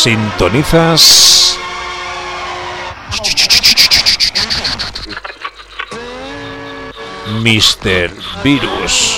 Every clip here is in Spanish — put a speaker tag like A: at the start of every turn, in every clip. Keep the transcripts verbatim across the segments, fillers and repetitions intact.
A: Sintonizas míster Virus.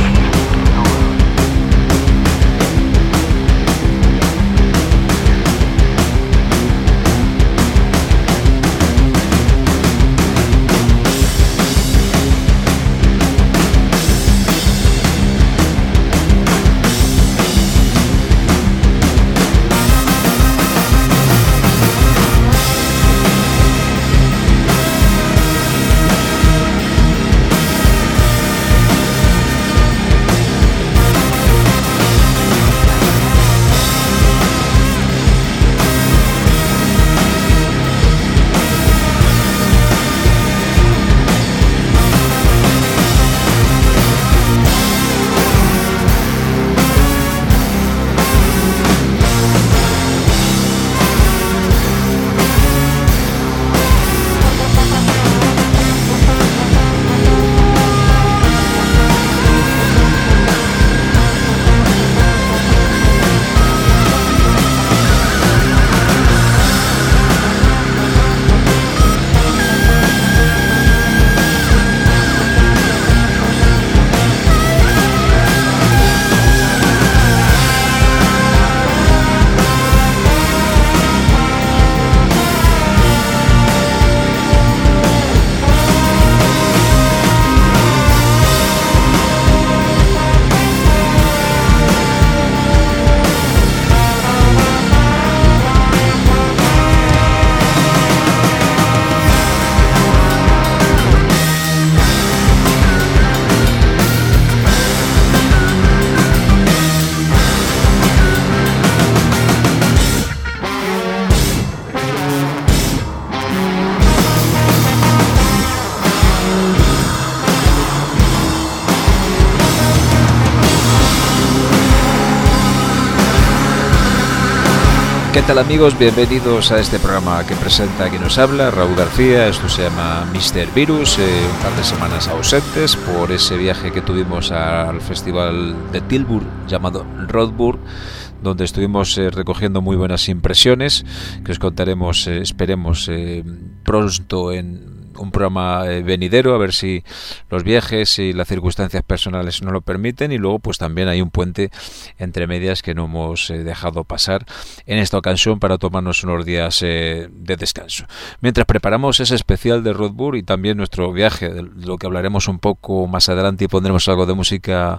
B: ¿Qué tal, amigos? Bienvenidos a este programa que presenta quien nos habla, Raúl García. Esto se llama míster Virus, eh, un par de semanas ausentes por ese viaje que tuvimos al festival de Tilburg llamado Roadburg, donde estuvimos eh, recogiendo muy buenas impresiones que os contaremos, eh, esperemos, eh, pronto en un programa eh, venidero, a ver si los viajes y las circunstancias personales nos lo permiten, y luego pues también hay un puente entre medias que no hemos eh, dejado pasar en esta ocasión para tomarnos unos días eh, de descanso. Mientras preparamos ese especial de Roadburg y también nuestro viaje, de lo que hablaremos un poco más adelante, y pondremos algo de música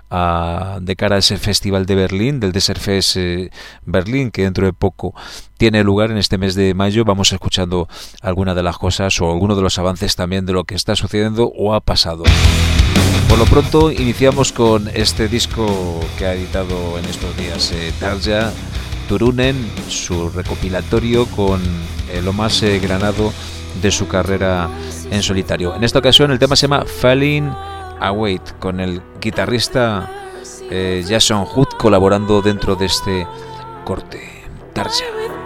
B: a, de cara a ese festival de Berlín, del Desert Fest eh, Berlín, que dentro de poco tiene lugar en este mes de mayo. Vamos escuchando algunas de las cosas o algunos de los avances también de lo que está sucediendo o ha pasado. Por lo pronto iniciamos con este disco que ha editado en estos días eh, Tarja Turunen, su recopilatorio con eh, lo más eh, granado de su carrera en solitario. En esta ocasión el tema se llama Falling Away, con el guitarrista eh, Jason Hood colaborando dentro de este corte. Tarja.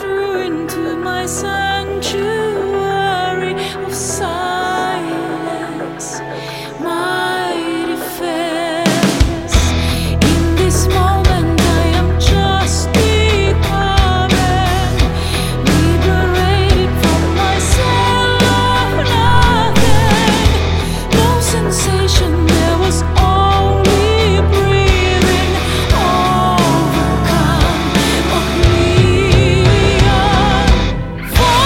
C: Sanctuary of silence, my defense. In this moment I am just becoming liberated from my cell of nothing. No sensation, there was only breathing, overcome, oblivion.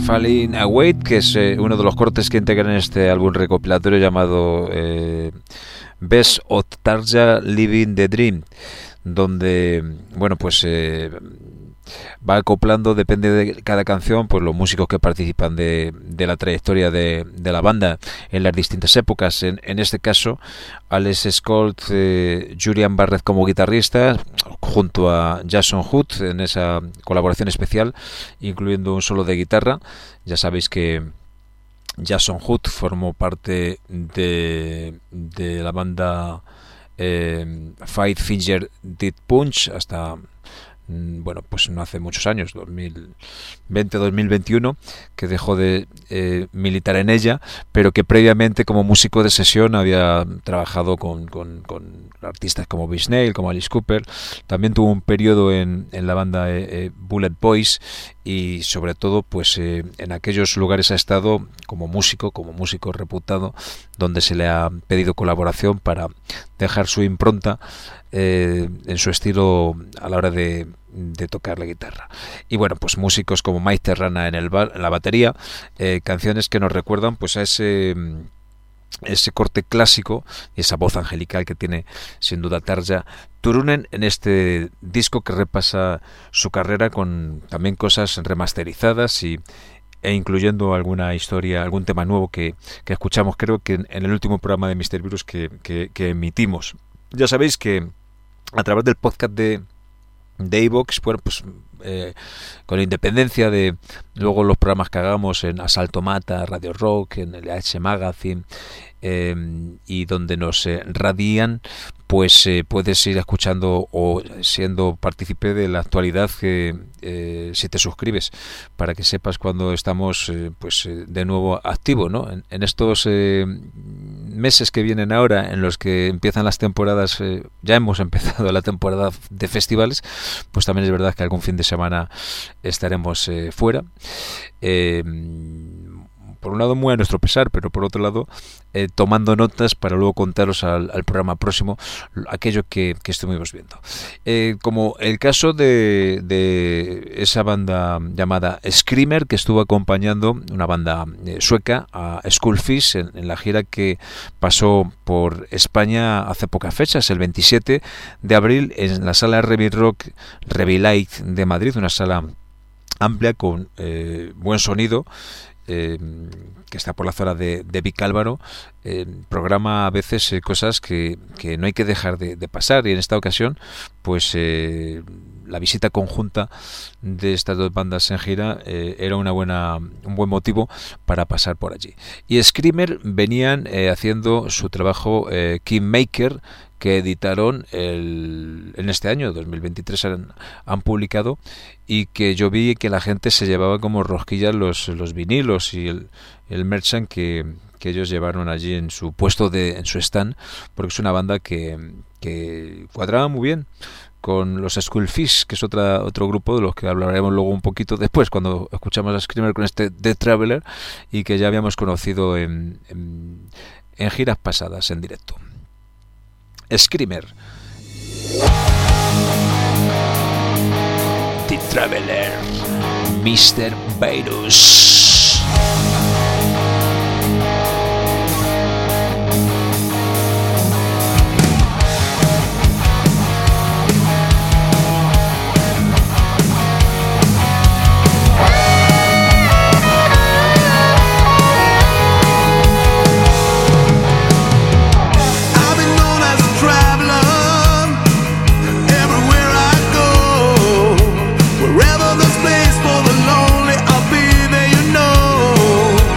B: Falling Away, que es eh, uno de los cortes que integran este álbum recopilatorio llamado eh, Best of Tarja Living the Dream, donde, bueno, pues eh, va acoplando, depende de cada canción, pues los músicos que participan de, de la trayectoria de, de la banda en las distintas épocas. En, en este caso, Alex Scott, eh, Julian Barrett como guitarrista, junto a Jason Hood en esa colaboración especial, incluyendo un solo de guitarra. Ya sabéis que Jason Hood formó parte de, de la banda eh, Five Finger Death Punch hasta, bueno, pues no hace muchos años, dos mil veinte dos mil veintiuno, que dejó de eh, militar en ella, pero que previamente como músico de sesión había trabajado con, con, con artistas como Vince Neil, como Alice Cooper. También tuvo un periodo en, en la banda eh, eh, Bullet Boys, y sobre todo pues eh, en aquellos lugares ha estado como músico, como músico reputado, donde se le ha pedido colaboración para dejar su impronta eh, en su estilo a la hora de, de tocar la guitarra. Y bueno, pues músicos como Mike Terrana en, el bar, en la batería, eh, canciones que nos recuerdan pues a ese ese corte clásico y esa voz angelical que tiene sin duda Tarja Turunen en este disco, que repasa su carrera con también cosas remasterizadas y e incluyendo alguna historia, algún tema nuevo que, que escuchamos, creo que en, en el último programa de míster Virus que, que, que emitimos. Ya sabéis que a través del podcast de de iVoox, bueno, pues eh, con independencia de luego los programas que hagamos en Asalto Mata, Radio Rock, en el H Magazine, eh, y donde nos eh, radian, pues eh, puedes ir escuchando o siendo partícipe de la actualidad que, eh, si te suscribes, para que sepas cuando estamos eh, pues eh, de nuevo activos, ¿no? En, en estos eh, meses que vienen ahora, en los que empiezan las temporadas, eh, ya hemos empezado la temporada de festivales, pues también es verdad que algún fin de semana estaremos eh, fuera. Eh, por un lado muy a nuestro pesar, pero por otro lado eh, tomando notas para luego contaros al, al programa próximo aquello que, que estuvimos viendo. Eh, como el caso de, de esa banda llamada Screamer, que estuvo acompañando una banda eh, sueca a Skullfish en, en la gira que pasó por España hace pocas fechas, el veintisiete de abril, en la sala Revi Rock Revi Light de Madrid, una sala amplia con eh, buen sonido, Eh, que está por la zona de, de Vicálvaro. Eh, programa a veces eh, cosas que, que no hay que dejar de, de pasar, y en esta ocasión pues eh, la visita conjunta de estas dos bandas en gira eh, era una buena un buen motivo para pasar por allí. Y Screamer venían eh, haciendo su trabajo eh, Kingmaker, que editaron el, en este año dos mil veintitrés, han, han publicado, y que yo vi que la gente se llevaba como rosquillas los, los vinilos y el, el merchant que, que ellos llevaron allí en su puesto de, en su stand, porque es una banda que, que cuadraba muy bien con los Skullfish, que es otra, otro grupo de los que hablaremos luego un poquito después cuando escuchamos a Screamer con este The Traveler, y que ya habíamos conocido en, en, en giras pasadas en directo. Screamer, The Traveler, míster Virus.
D: Wherever there's place for the lonely, I'll be there, you know.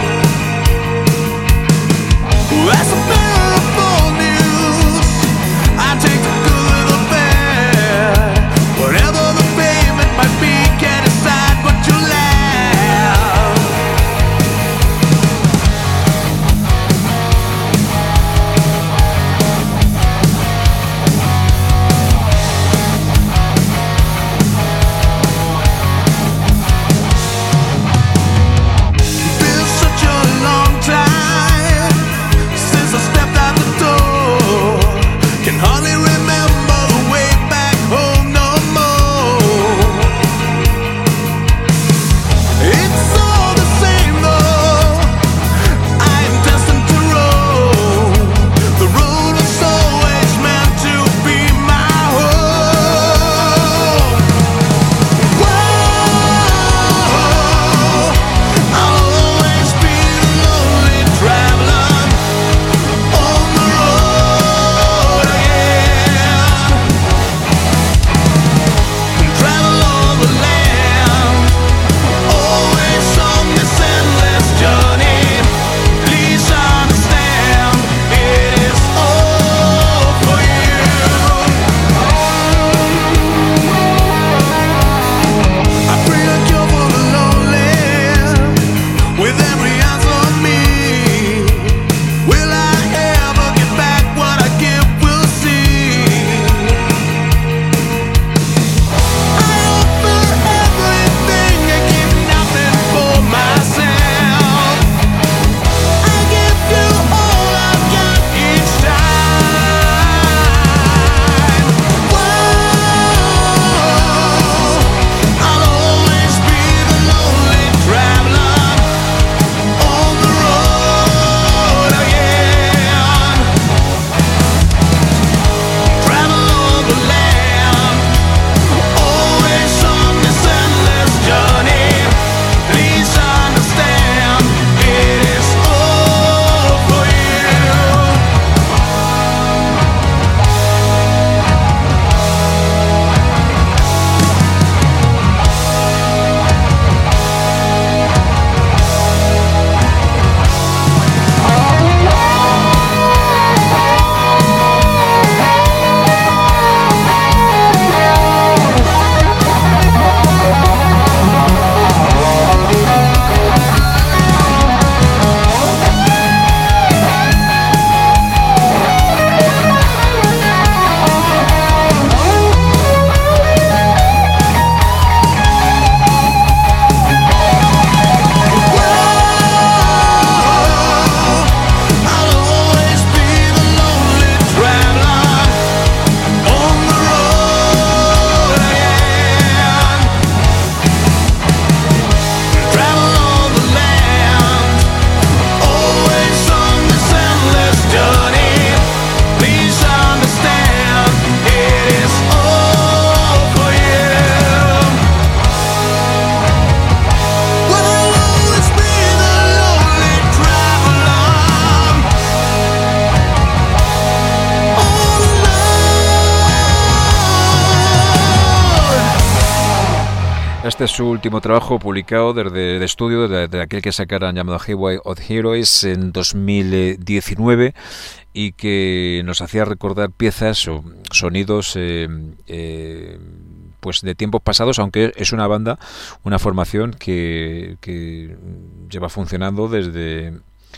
B: Este es su último trabajo publicado desde de estudio, de, de aquel que sacaran llamado Highway of Heroes en dos mil diecinueve, y que nos hacía recordar piezas o sonidos eh, eh, pues de tiempos pasados, aunque es una banda, una formación que, que lleva funcionando desde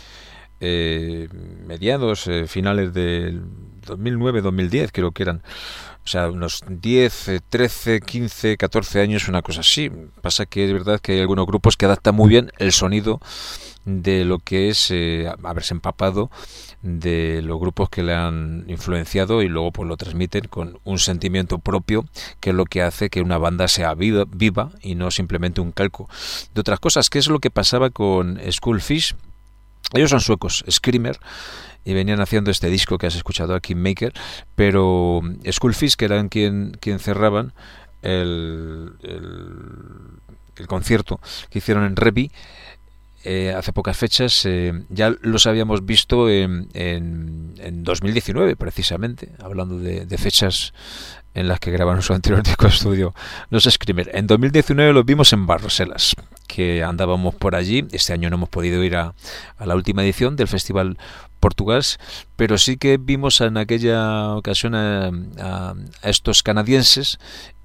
B: eh, mediados, eh, finales del dos mil nueve dos mil diez, creo que eran. O sea, unos diez, trece, quince, catorce años, una cosa así. Pasa que es verdad que hay algunos grupos que adaptan muy bien el sonido de lo que es eh, haberse empapado de los grupos que le han influenciado, y luego pues lo transmiten con un sentimiento propio, que es lo que hace que una banda sea viva, viva y no simplemente un calco de otras cosas. ¿Qué es lo que pasaba con Skullfish? Ellos son suecos, Screamer, y venían haciendo este disco que has escuchado aquí, Maker, pero Skullfish, que eran quien, quien cerraban el, el, el concierto que hicieron en Revi eh, hace pocas fechas, eh, ya los habíamos visto en, en, en dos mil diecinueve, precisamente, hablando de, de fechas en las que grabaron su anterior disco de estudio, los Screamer. En dos mil diecinueve los vimos en Barroselas, que andábamos por allí. Este año no hemos podido ir a, a la última edición del Festival Portugués, pero sí que vimos en aquella ocasión a, a, a estos canadienses,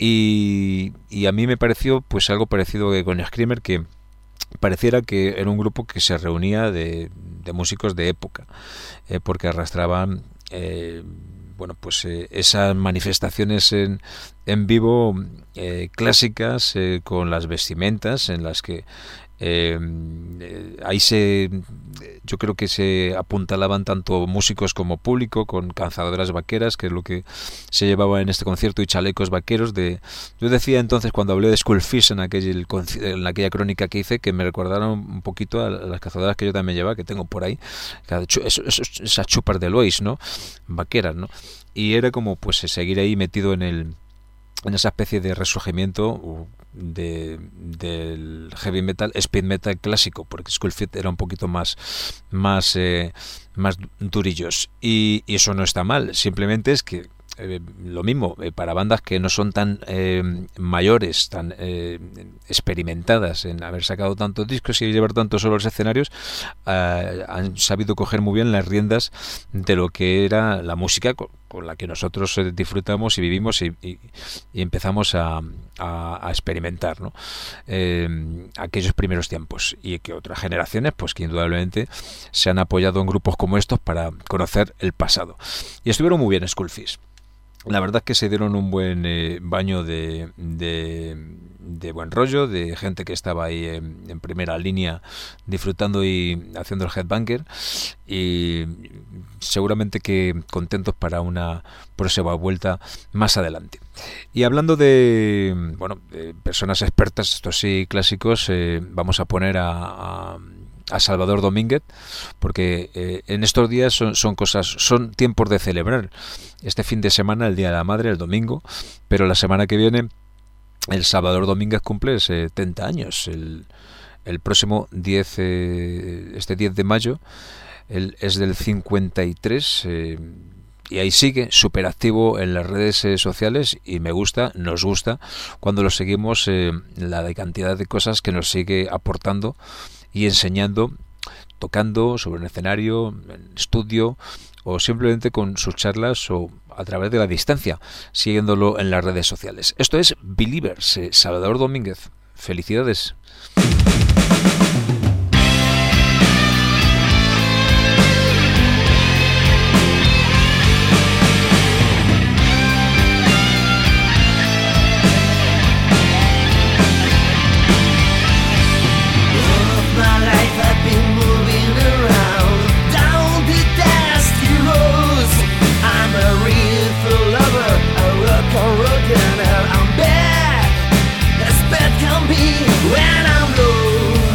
B: y, y a mí me pareció pues algo parecido que con Screamer, que pareciera que era un grupo que se reunía de, de músicos de época, eh, porque arrastraban eh, bueno, pues eh, esas manifestaciones en, en vivo eh, clásicas, eh, con las vestimentas en las que eh, eh, ahí se, yo creo que se apuntalaban tanto músicos como público, con calzadoras vaqueras, que es lo que se llevaba en este concierto, y chalecos vaqueros. De, yo decía entonces, cuando hablé de Skullfish en, aquel, en aquella crónica que hice, que me recordaron un poquito a las calzadoras que yo también llevaba, que tengo por ahí, esas chupas de Lois, ¿no? Vaqueras, ¿no? Y era como pues seguir ahí metido en el en esa especie de resurgimiento de del heavy metal, speed metal clásico, porque Skullfish era un poquito más más eh, más durillos, y, y eso no está mal, simplemente es que Eh, lo mismo, eh, para bandas que no son tan eh, mayores, tan eh, experimentadas en haber sacado tantos discos y llevar tantos solos escenarios, eh, han sabido coger muy bien las riendas de lo que era la música con, con la que nosotros eh, disfrutamos y vivimos, y, y, y empezamos a, a, a experimentar, ¿no? Eh, aquellos primeros tiempos, y que otras generaciones pues que indudablemente se han apoyado en grupos como estos para conocer el pasado, y estuvieron muy bien Skullfish. La verdad es que se dieron un buen eh, baño de, de, de buen rollo, de gente que estaba ahí en, en primera línea disfrutando y haciendo el headbanger, y seguramente que contentos para una próxima vuelta más adelante. Y hablando de, bueno, de personas expertas, estos sí clásicos, eh, vamos a poner a, a a Salvador Domínguez, porque eh, en estos días son, son cosas, son tiempos de celebrar. Este fin de semana, el Día de la Madre, el domingo, pero la semana que viene el Salvador Domínguez cumple setenta años, el, el próximo diez, eh, este diez de mayo, él es del cincuenta y tres, eh, y ahí sigue súper activo en las redes eh, sociales, y me gusta, nos gusta cuando lo seguimos, eh, la cantidad de cosas que nos sigue aportando y enseñando, tocando sobre un escenario, en estudio, o simplemente con sus charlas o a través de la distancia, siguiéndolo en las redes sociales. Esto es Believers, eh, Salvador Domínguez. Felicidades.
D: When I'm low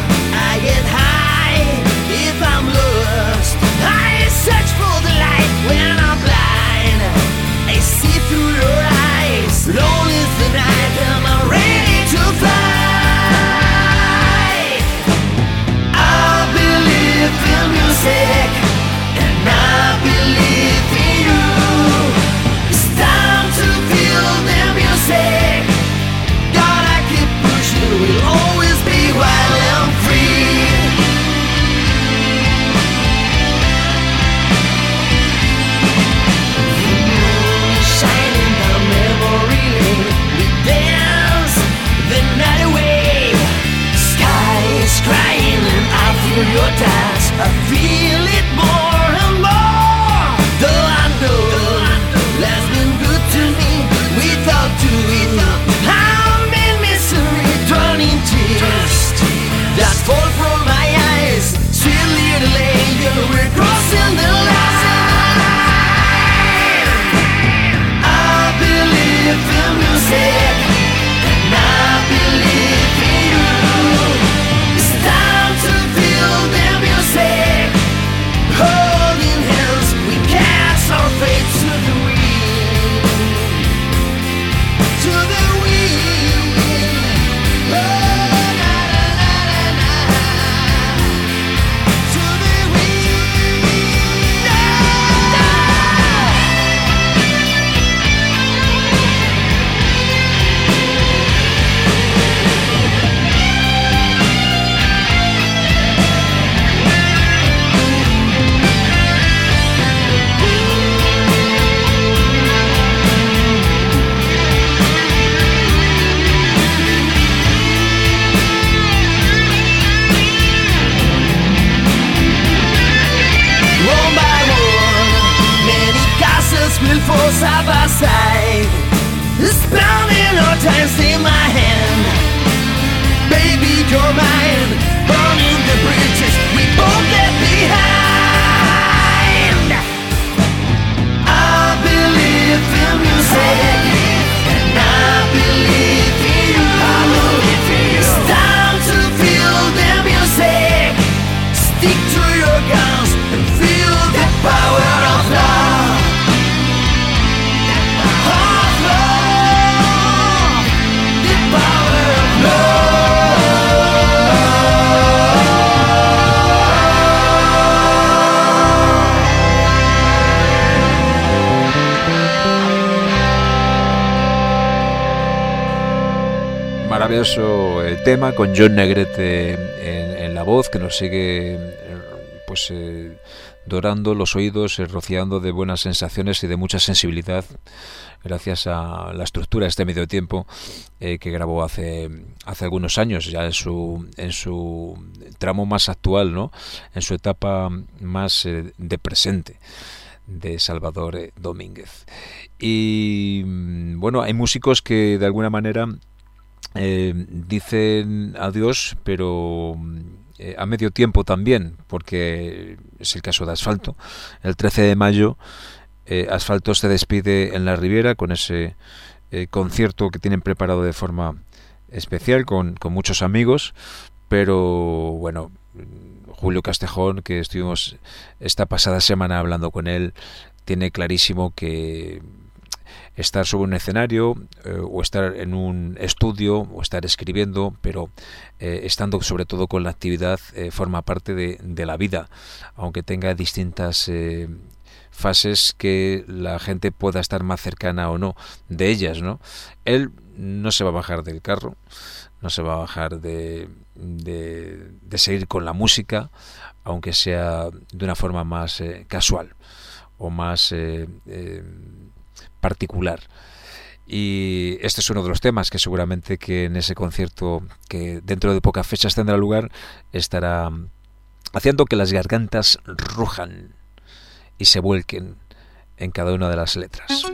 B: maravilloso eh, tema con John Negrete en, en la voz, que nos sigue eh, pues eh, dorando los oídos, eh, rociando de buenas sensaciones y de mucha sensibilidad, gracias a la estructura de este medio tiempo eh, que grabó hace hace algunos años, ya en su en su tramo más actual, ¿no? En su etapa más eh, de presente, de Salvador eh, Domínguez. Y bueno, hay músicos que de alguna manera eh, dicen adiós, pero eh, a medio tiempo también, porque es el caso de Asfalto. El trece de mayo eh, Asfalto se despide en la Riviera con ese eh, concierto que tienen preparado de forma especial con, con muchos amigos, pero bueno, Julio Castejón, que estuvimos esta pasada semana hablando con él, tiene clarísimo que estar sobre un escenario eh, o estar en un estudio o estar escribiendo, pero eh, estando sobre todo con la actividad, eh, forma parte de, de la vida, aunque tenga distintas eh, fases que la gente pueda estar más cercana o no de ellas, ¿no? Él no se va a bajar del carro, no se va a bajar de, de, de seguir con la música, aunque sea de una forma más eh, casual o más eh, eh, particular. Y este es uno de los temas que seguramente que en ese concierto, que dentro de pocas fechas tendrá lugar, estará haciendo que las gargantas rujan y se vuelquen en cada una de las letras.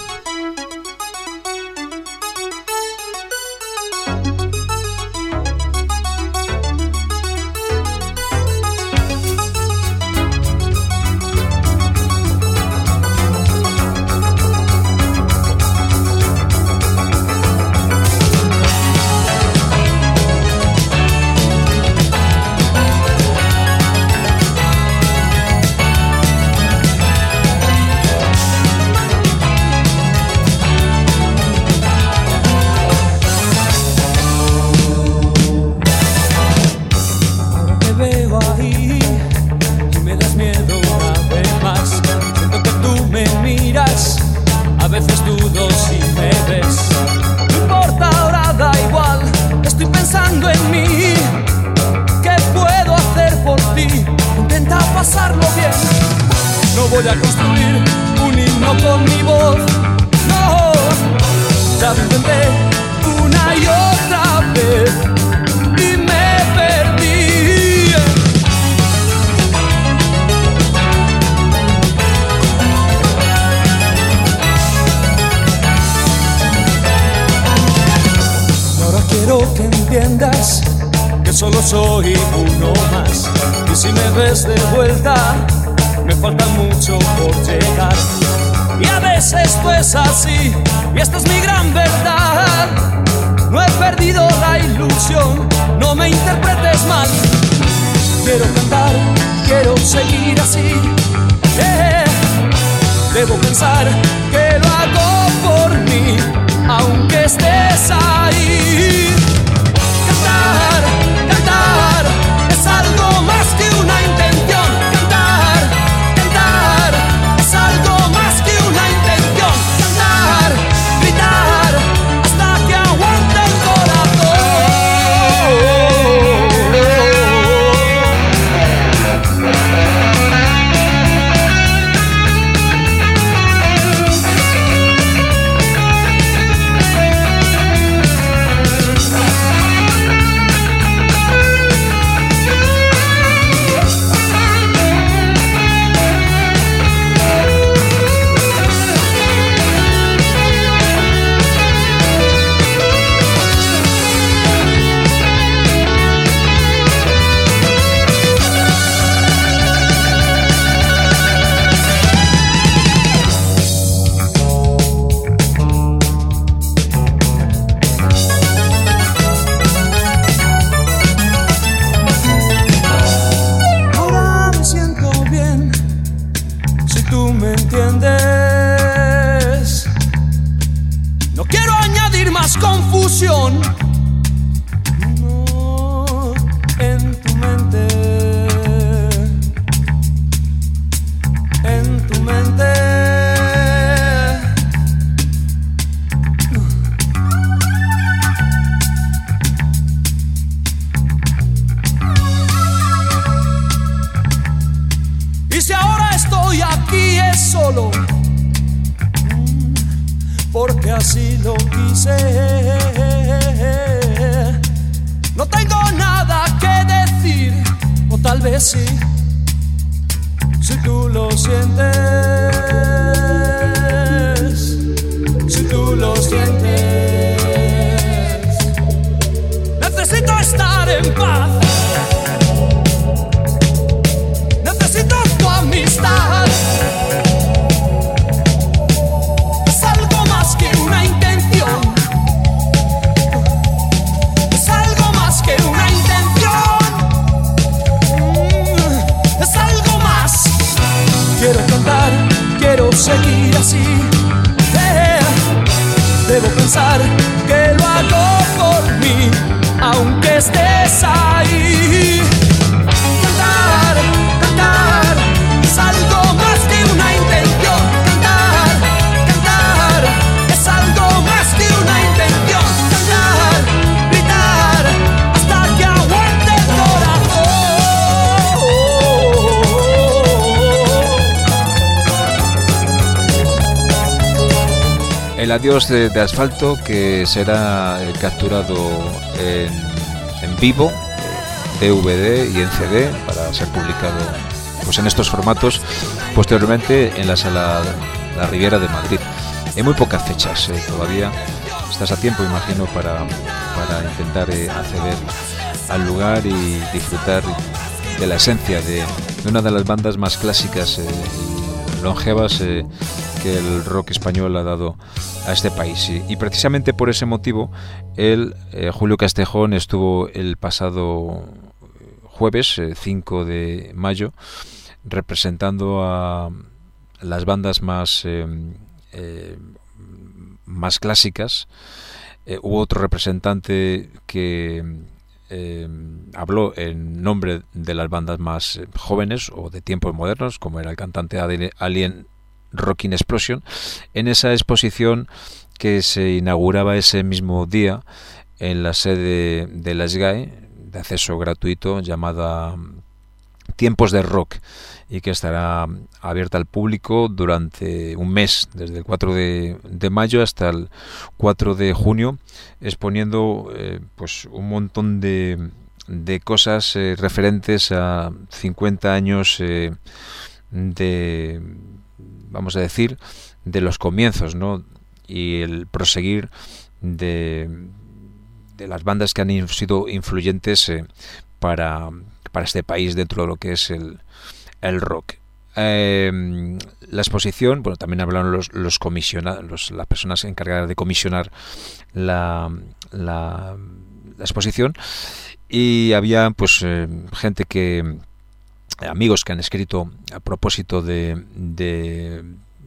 D: Voy a construir un himno con mi voz. No, ya lo intenté una y otra vez y me perdí. Ahora quiero que entiendas que solo soy uno más, y si me ves de vuelta me falta mucho por llegar. Y a veces esto es así, y esta es mi gran verdad. No he perdido la ilusión, no me interpretes mal. Quiero cantar, quiero seguir así. eh, Debo pensar que lo hago por mí, aunque estés ahí. Cantar, cantar, es algo más que una intención. Es algo más que una intención. Cantar, gritar, hasta que aguante el solo, porque así lo quise. No tengo nada que decir, o tal vez sí, si tú lo sientes, si tú lo sientes. Necesito estar en paz, necesito tu amistad. Es algo más que una intención, es algo más que una intención, mm, es algo más. Quiero cantar, quiero seguir así, eh, debo pensar que lo hago por mí, aunque estés ahí. Cantar, cantar, es algo más que una intención. Cantar, cantar, es algo más que una intención. Cantar, gritar, hasta que aguante el corazón.
B: El adiós de, de Asfalto, que será eh, capturado en, en vivo, D V D y en C D, para ser publicado pues en estos formatos posteriormente en la sala La Riviera de Madrid. En muy pocas fechas, eh, todavía estás a tiempo, imagino, para, para intentar eh, acceder al lugar y disfrutar de la esencia de, de una de las bandas más clásicas eh, y longevas eh, que el rock español ha dado a este país. Y, y precisamente por ese motivo el eh, Julio Castejón estuvo el pasado jueves eh, cinco de mayo representando a las bandas más eh, eh, más clásicas. Eh, hubo otro representante que eh, habló en nombre de las bandas más eh, jóvenes o de tiempos modernos, como era el cantante Alien Rockin' Explosion, en esa exposición que se inauguraba ese mismo día en la sede de la S G A E, de acceso gratuito, llamada Tiempos de Rock, y que estará abierta al público durante un mes, desde el cuatro de mayo hasta el cuatro de junio, exponiendo eh, pues un montón de, de cosas eh, referentes a cincuenta años eh, de, vamos a decir, de los comienzos, ¿no? Y el proseguir de, de las bandas que han sido influyentes eh, para, para este país dentro de lo que es el, el rock. Eh, la exposición, bueno, también hablaron los, los comisionados, los, las personas encargadas de comisionar la, la, la exposición, y había pues eh, gente que, amigos que han escrito a propósito de, de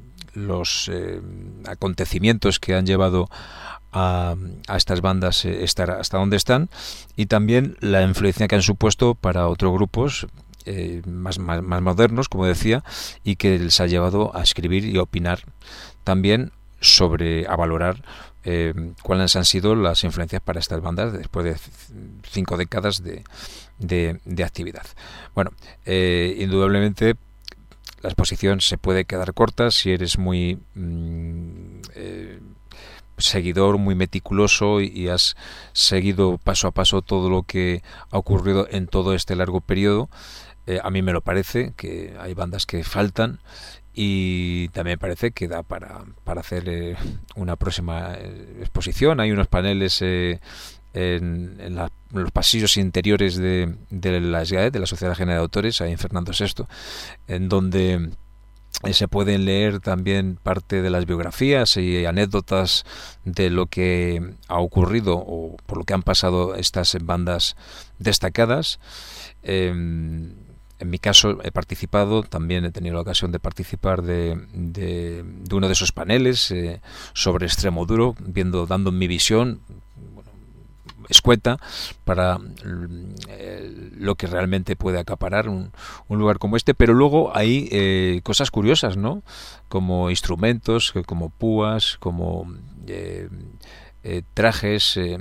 B: los eh, acontecimientos que han llevado a, a estas bandas eh, estar hasta donde están, y también la influencia que han supuesto para otros grupos eh, más, más, más modernos, como decía, y que les ha llevado a escribir y a opinar también sobre, a valorar eh, cuáles han sido las influencias para estas bandas después de cinco décadas de, de, de actividad. Bueno, eh, indudablemente la exposición se puede quedar corta si eres muy mmm, eh, seguidor, muy meticuloso, y, y has seguido paso a paso todo lo que ha ocurrido en todo este largo periodo. Eh, a mí me lo parece, que hay bandas que faltan, y también me parece que da para, para hacer eh, una próxima eh, exposición. Hay unos paneles eh, en, en, la, en los pasillos interiores de, de la S G A E, de la Sociedad General de Autores, ahí en Fernando sexto, en donde eh, se pueden leer también parte de las biografías y anécdotas de lo que ha ocurrido o por lo que han pasado estas bandas destacadas. Eh, En mi caso he participado, también he tenido la ocasión de participar de, de, de uno de esos paneles eh, sobre Extremoduro, viendo, dando mi visión, bueno, escueta, para eh, lo que realmente puede acaparar un, un lugar como este. Pero luego hay eh, cosas curiosas, ¿no? Como instrumentos, como púas, como eh, eh, trajes eh,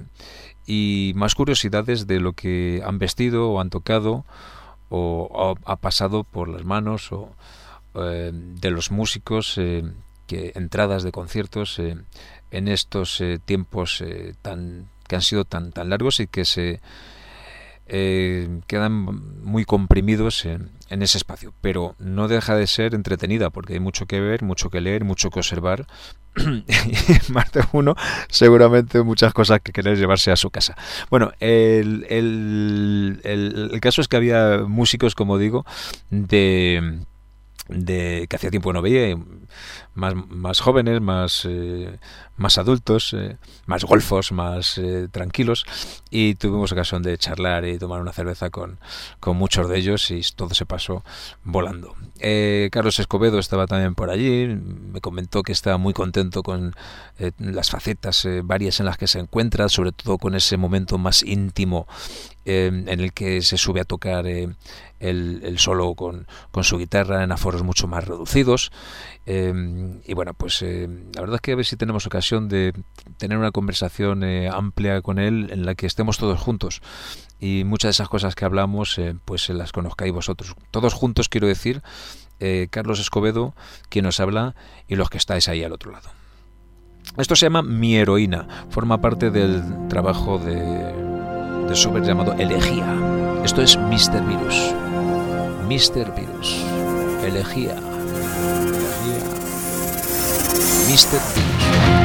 B: y más curiosidades de lo que han vestido o han tocado o ha pasado por las manos o, eh, de los músicos, eh, que entradas de conciertos eh, en estos eh, tiempos eh, tan que han sido tan tan largos y que se eh, quedan muy comprimidos en, en ese espacio, pero no deja de ser entretenida porque hay mucho que ver, mucho que leer, mucho que observar y más de uno seguramente muchas cosas que querer llevarse a su casa. Bueno, el, el, el, el caso es que había músicos, como digo, de de que hacía tiempo que no veía, más, más jóvenes, más eh, más adultos, eh, más golfos, más eh, tranquilos, y tuvimos ocasión de charlar y tomar una cerveza con, con muchos de ellos y todo se pasó volando. Eh, Carlos Escobedo estaba también por allí, me comentó que estaba muy contento con eh, las facetas eh, varias en las que se encuentra, sobre todo con ese momento más íntimo eh, en el que se sube a tocar eh, el, el solo con, con su guitarra en aforos mucho más reducidos. Eh, y bueno, pues eh, la verdad es que a ver si tenemos ocasión de tener una conversación eh, amplia con él en la que estemos todos juntos y muchas de esas cosas que hablamos eh, pues se las conozcáis vosotros todos juntos, quiero decir, eh, Carlos Escobedo, quien nos habla, y los que estáis ahí al otro lado. Esto se llama Mi Heroína, forma parte del trabajo de, de Schubert llamado Elegía. Esto es míster Virus. míster Virus. Elegía. Elegía. míster Virus.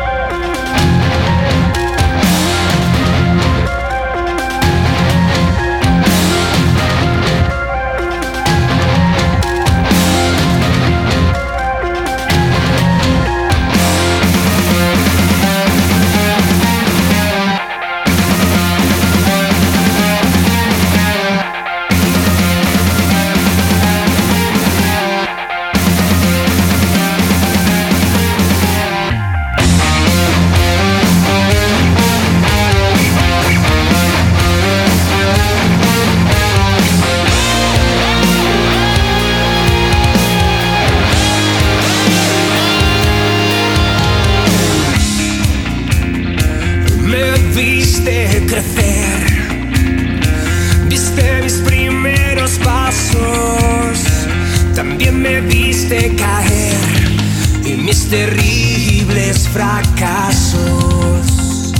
D: Terribles fracasos.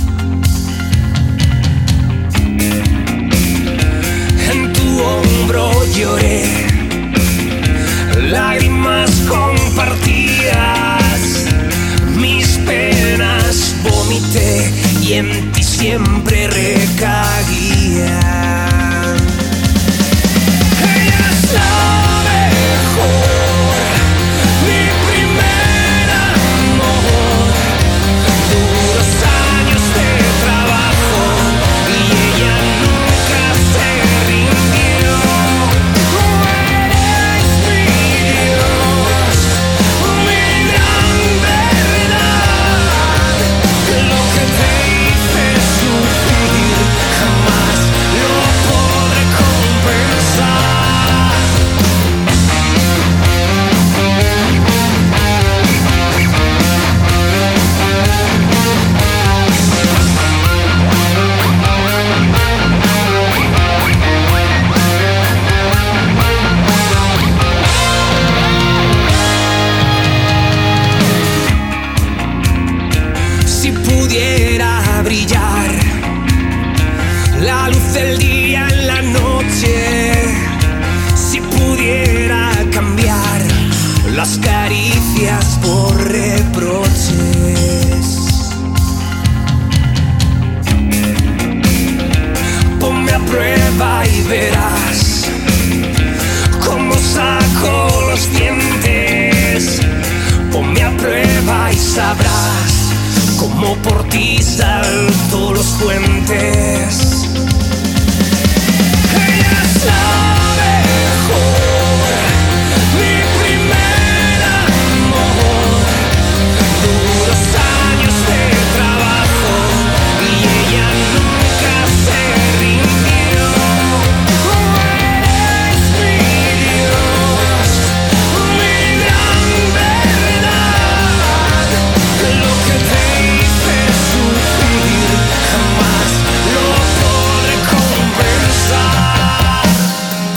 D: En tu hombro lloré, lágrimas compartidas, mis penas vomité y en ti siempre recaía. Ella es la mejor, mi primer amor, duros años de trabajo y ella nunca se rindió. Eres mi Dios, mi gran verdad, lo que te hice sufrir jamás lo podré compensar. Si pudiera brillar la luz del día en la noche, si pudiera cambiar las caricias por reproches, ponme a prueba y verás cómo saco los dientes. Ponme a prueba y sabrás cómo por ti salto los puentes. Ella es la mejor, mi primer amor, duros años de trabajo y ella nunca se rindió. Eres mi Dios, mi gran verdad, lo que te hice sufrir jamás lo podré compensar.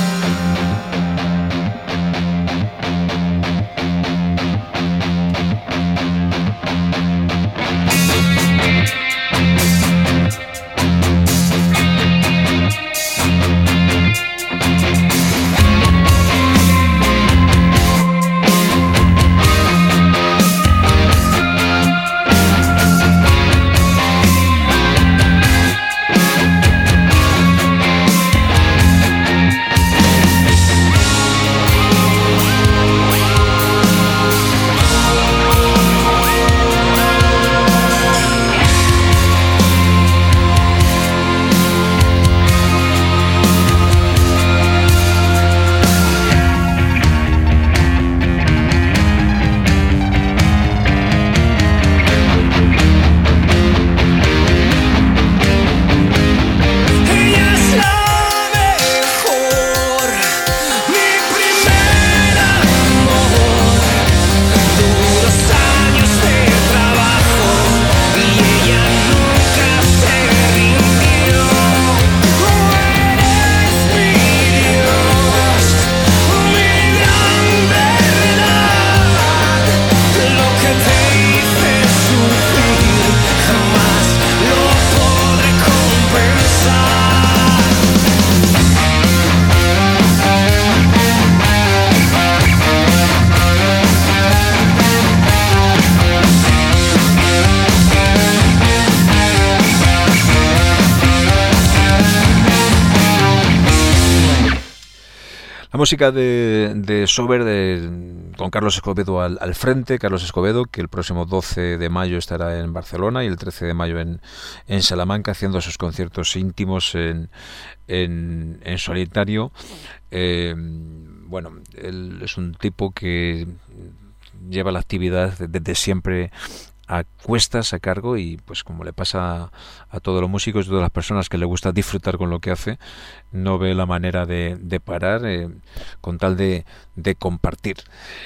B: La música de, de Sober, de, con Carlos Escobedo al, al frente. Carlos Escobedo, que el próximo doce de mayo estará en Barcelona y el trece de mayo en, en Salamanca, haciendo sus conciertos íntimos en, en, en solitario. Eh, bueno, él es un tipo que lleva la actividad desde siempre a cuestas, a cargo, y pues como le pasa a todos los músicos y todas las personas que le gusta disfrutar con lo que hace, no ve la manera de, de parar eh, con tal de, de compartir.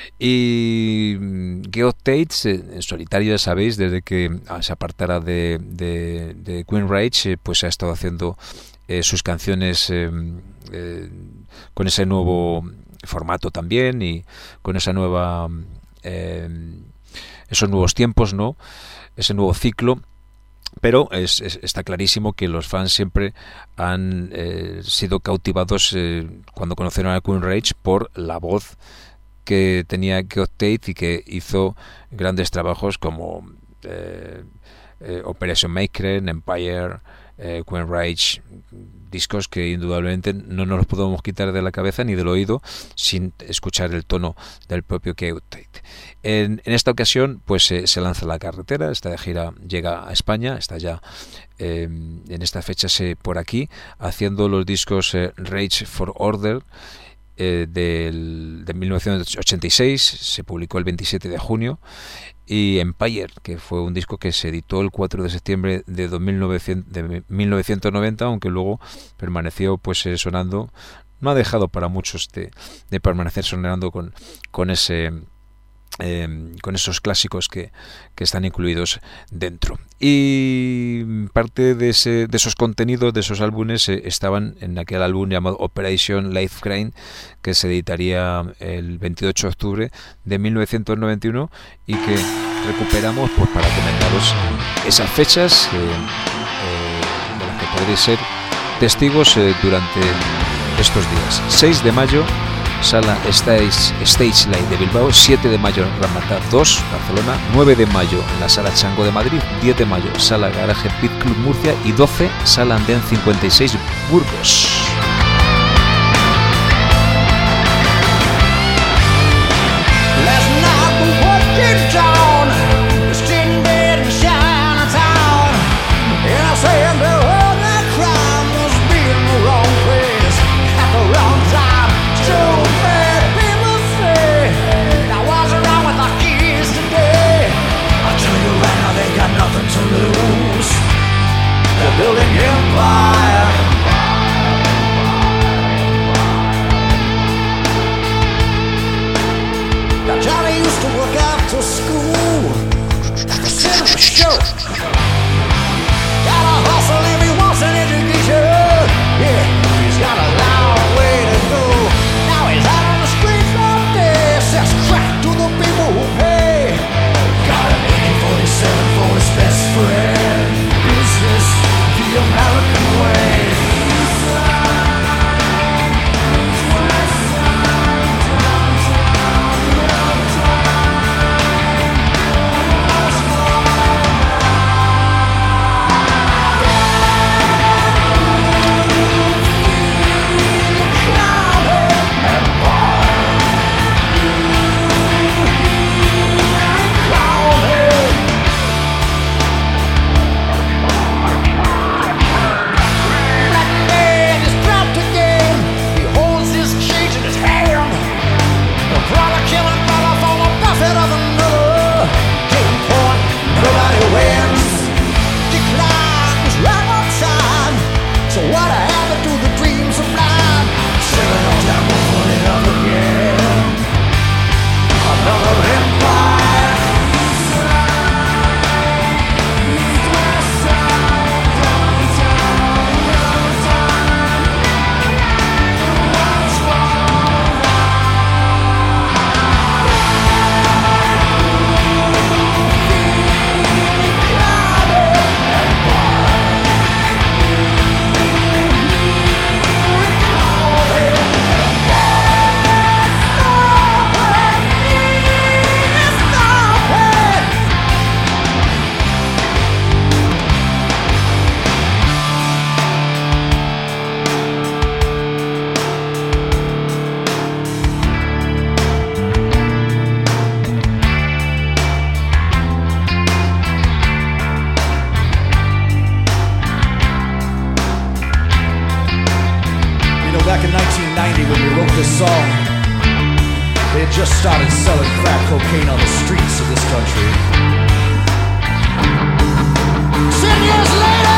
B: Y Geoff Tate, eh, en solitario, ya sabéis, desde que se apartara de, de, de Queen Rage, eh, pues ha estado haciendo eh, sus canciones eh, eh, con ese nuevo formato también, y con esa nueva eh, esos nuevos tiempos, ¿no? Ese nuevo ciclo. Pero es, es, está clarísimo que los fans siempre han eh, sido cautivados eh, cuando conocieron a Queen Rage por la voz que tenía Geoff Tate, y que hizo grandes trabajos como eh, eh, Operation Maker, Empire, eh, Queen Rage, discos que indudablemente no nos los podemos quitar de la cabeza ni del oído sin escuchar el tono del propio Geoff Tate. En, en esta ocasión pues eh, se lanza a la carretera, esta gira llega a España, está ya eh, en estas fechas eh, por aquí, haciendo los discos eh, Rage for Order eh, del, de mil novecientos ochenta y seis, se publicó el veintisiete de junio, y Empire, que fue un disco que se editó el cuatro de septiembre de, dos mil novecientos, de mil novecientos noventa, aunque luego permaneció pues eh, sonando, no ha dejado para muchos de, de permanecer sonando con, con ese eh, con esos clásicos que, que están incluidos dentro. Y parte de, ese, de esos contenidos, de esos álbumes, eh, estaban en aquel álbum llamado Operation Life Crane, que se editaría el veintiocho de octubre de mil novecientos noventa y uno, y que recuperamos pues para comentaros esas fechas eh, eh, de las que podréis ser testigos eh, durante estos días. seis de mayo, Sala Stage, Stage Light de Bilbao; siete de mayo, Ramata dos, Barcelona; nueve de mayo, la Sala Chango de Madrid; diez de mayo, Sala Garaje Beat Club Murcia; y doce, Sala Andén cincuenta y seis, Burgos.
E: Building empire. Now Johnny used to work after school at the cinema show. Gotta hustle if he wants an education. Yeah, he's got a long way to go. Now he's out on the streets all day, sells crack to the people who pay. Got an A K forty-seven for his best friend. Business, the American way. song. They had just started selling crack cocaine on the streets of this country. Ten years later,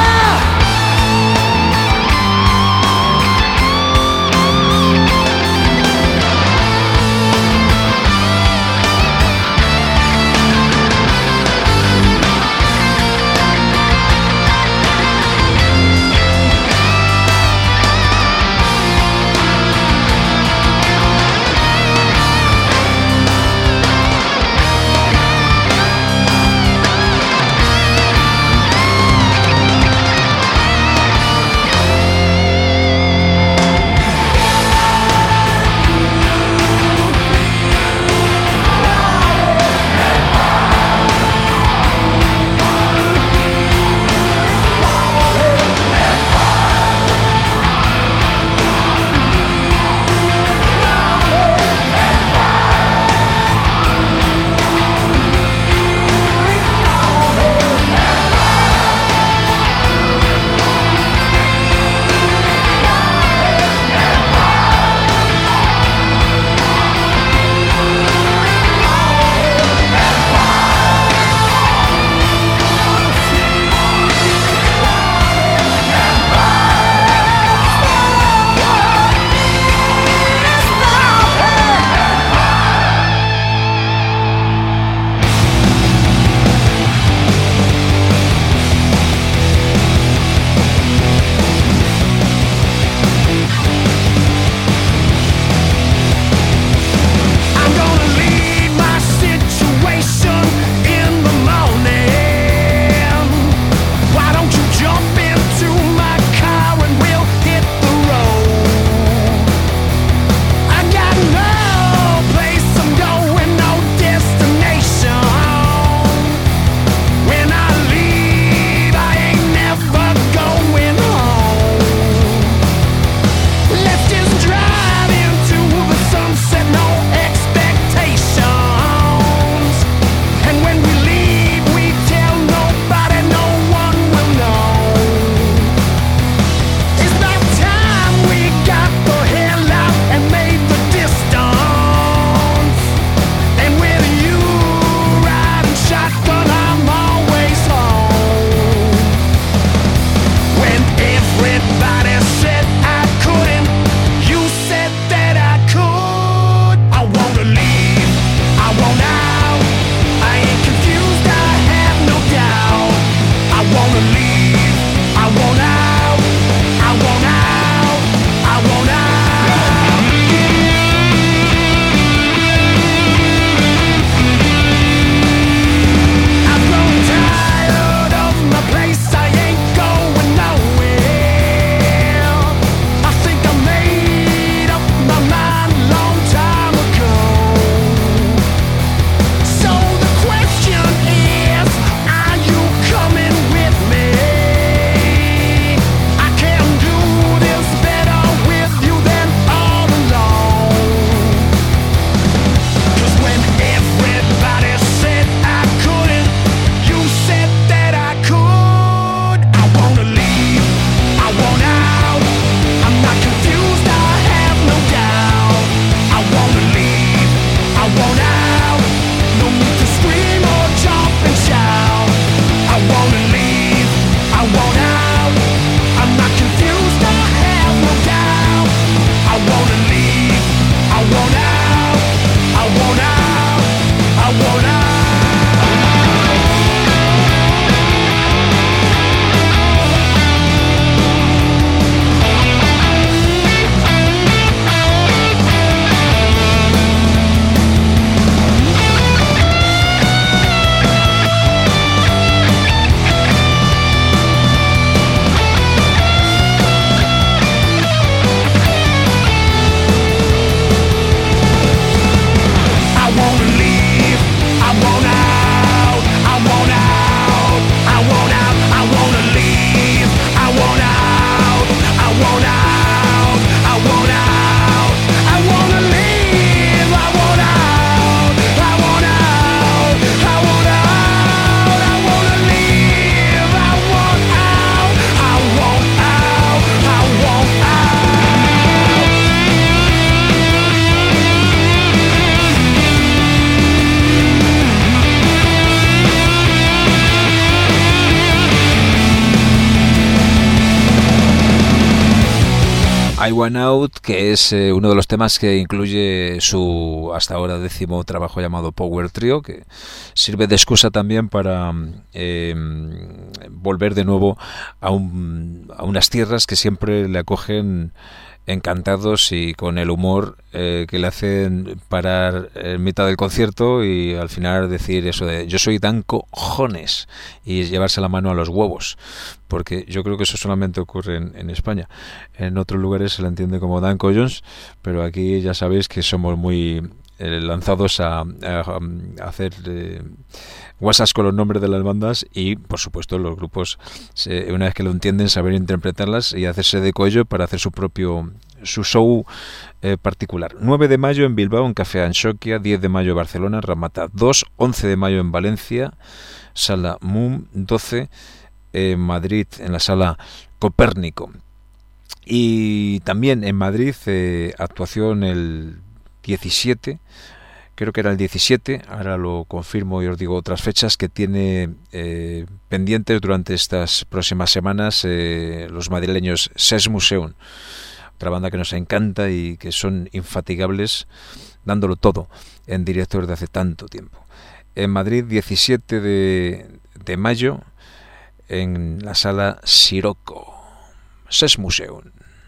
B: I Want Out, que es eh, uno de los temas que incluye su hasta ahora décimo trabajo llamado Power Trio, que sirve de excusa también para eh, volver de nuevo a, un, a unas tierras que siempre le acogen encantados y con el humor eh, que le hacen parar en mitad del concierto y al final decir eso de yo soy Dan Cojones y llevarse la mano a los huevos, porque yo creo que eso solamente ocurre en, en España. En otros lugares se le entiende como Dan Collons, pero aquí ya sabéis que somos muy eh, lanzados a, a, a hacer eh, WhatsApp con los nombres de las bandas y, por supuesto, los grupos, se, una vez que lo entienden, saber interpretarlas y hacerse de cuello para hacer su propio su show eh, particular. nueve de mayo en Bilbao, en Café Anxoquia, diez de mayo en Barcelona, Ramata dos, once de mayo en Valencia, Sala Mum, doce en Madrid, en la Sala Copérnico. Y también en Madrid, eh, actuación el diecisiete, creo que era el diecisiete, ahora lo confirmo y os digo otras fechas que tiene eh, pendientes durante estas próximas semanas eh, los madrileños Ses Museum, otra banda que nos encanta y que son infatigables dándolo todo en directo desde hace tanto tiempo. En Madrid, diecisiete de, de mayo, en la Sala Siroco, Ses Museum.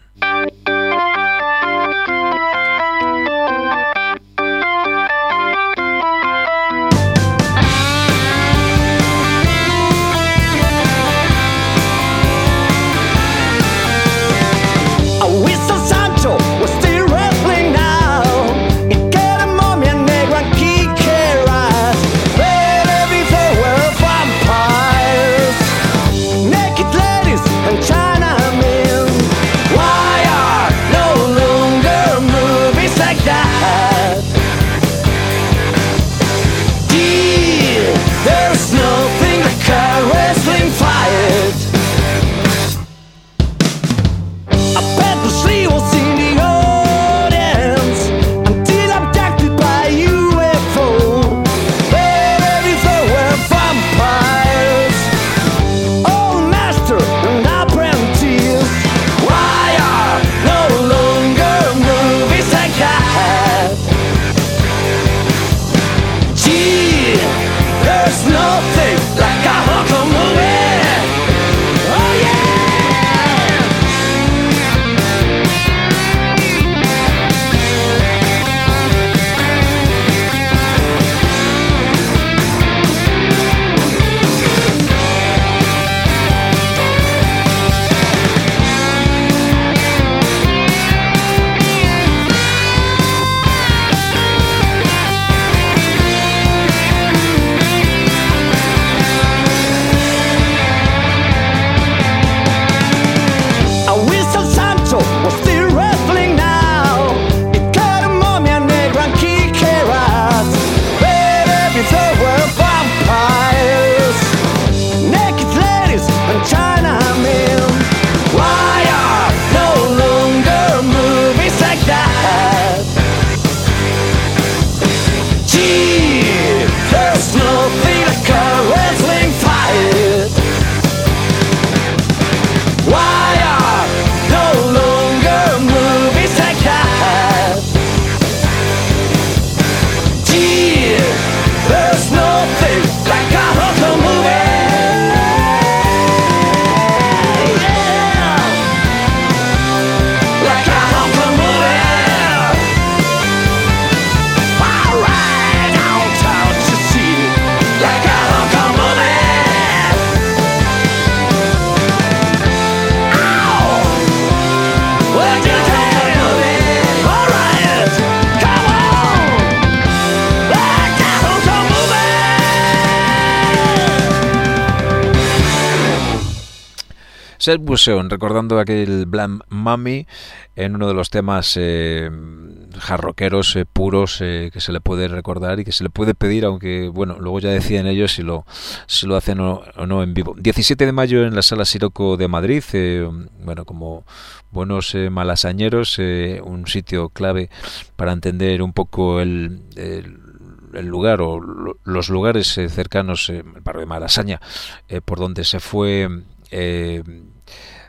B: Ses Museum, recordando aquel Blam Mami en uno de los temas eh, jarroqueros eh, puros eh, que se le puede recordar y que se le puede pedir, aunque bueno, luego ya decían ellos si lo si lo hacen o, o no en vivo. diecisiete de mayo en la Sala Siroco de Madrid, eh, bueno, como buenos eh, malasañeros, eh, un sitio clave para entender un poco el, el el lugar o lo, los lugares eh, cercanos, eh, el barrio de Malasaña, eh, por donde se fue eh,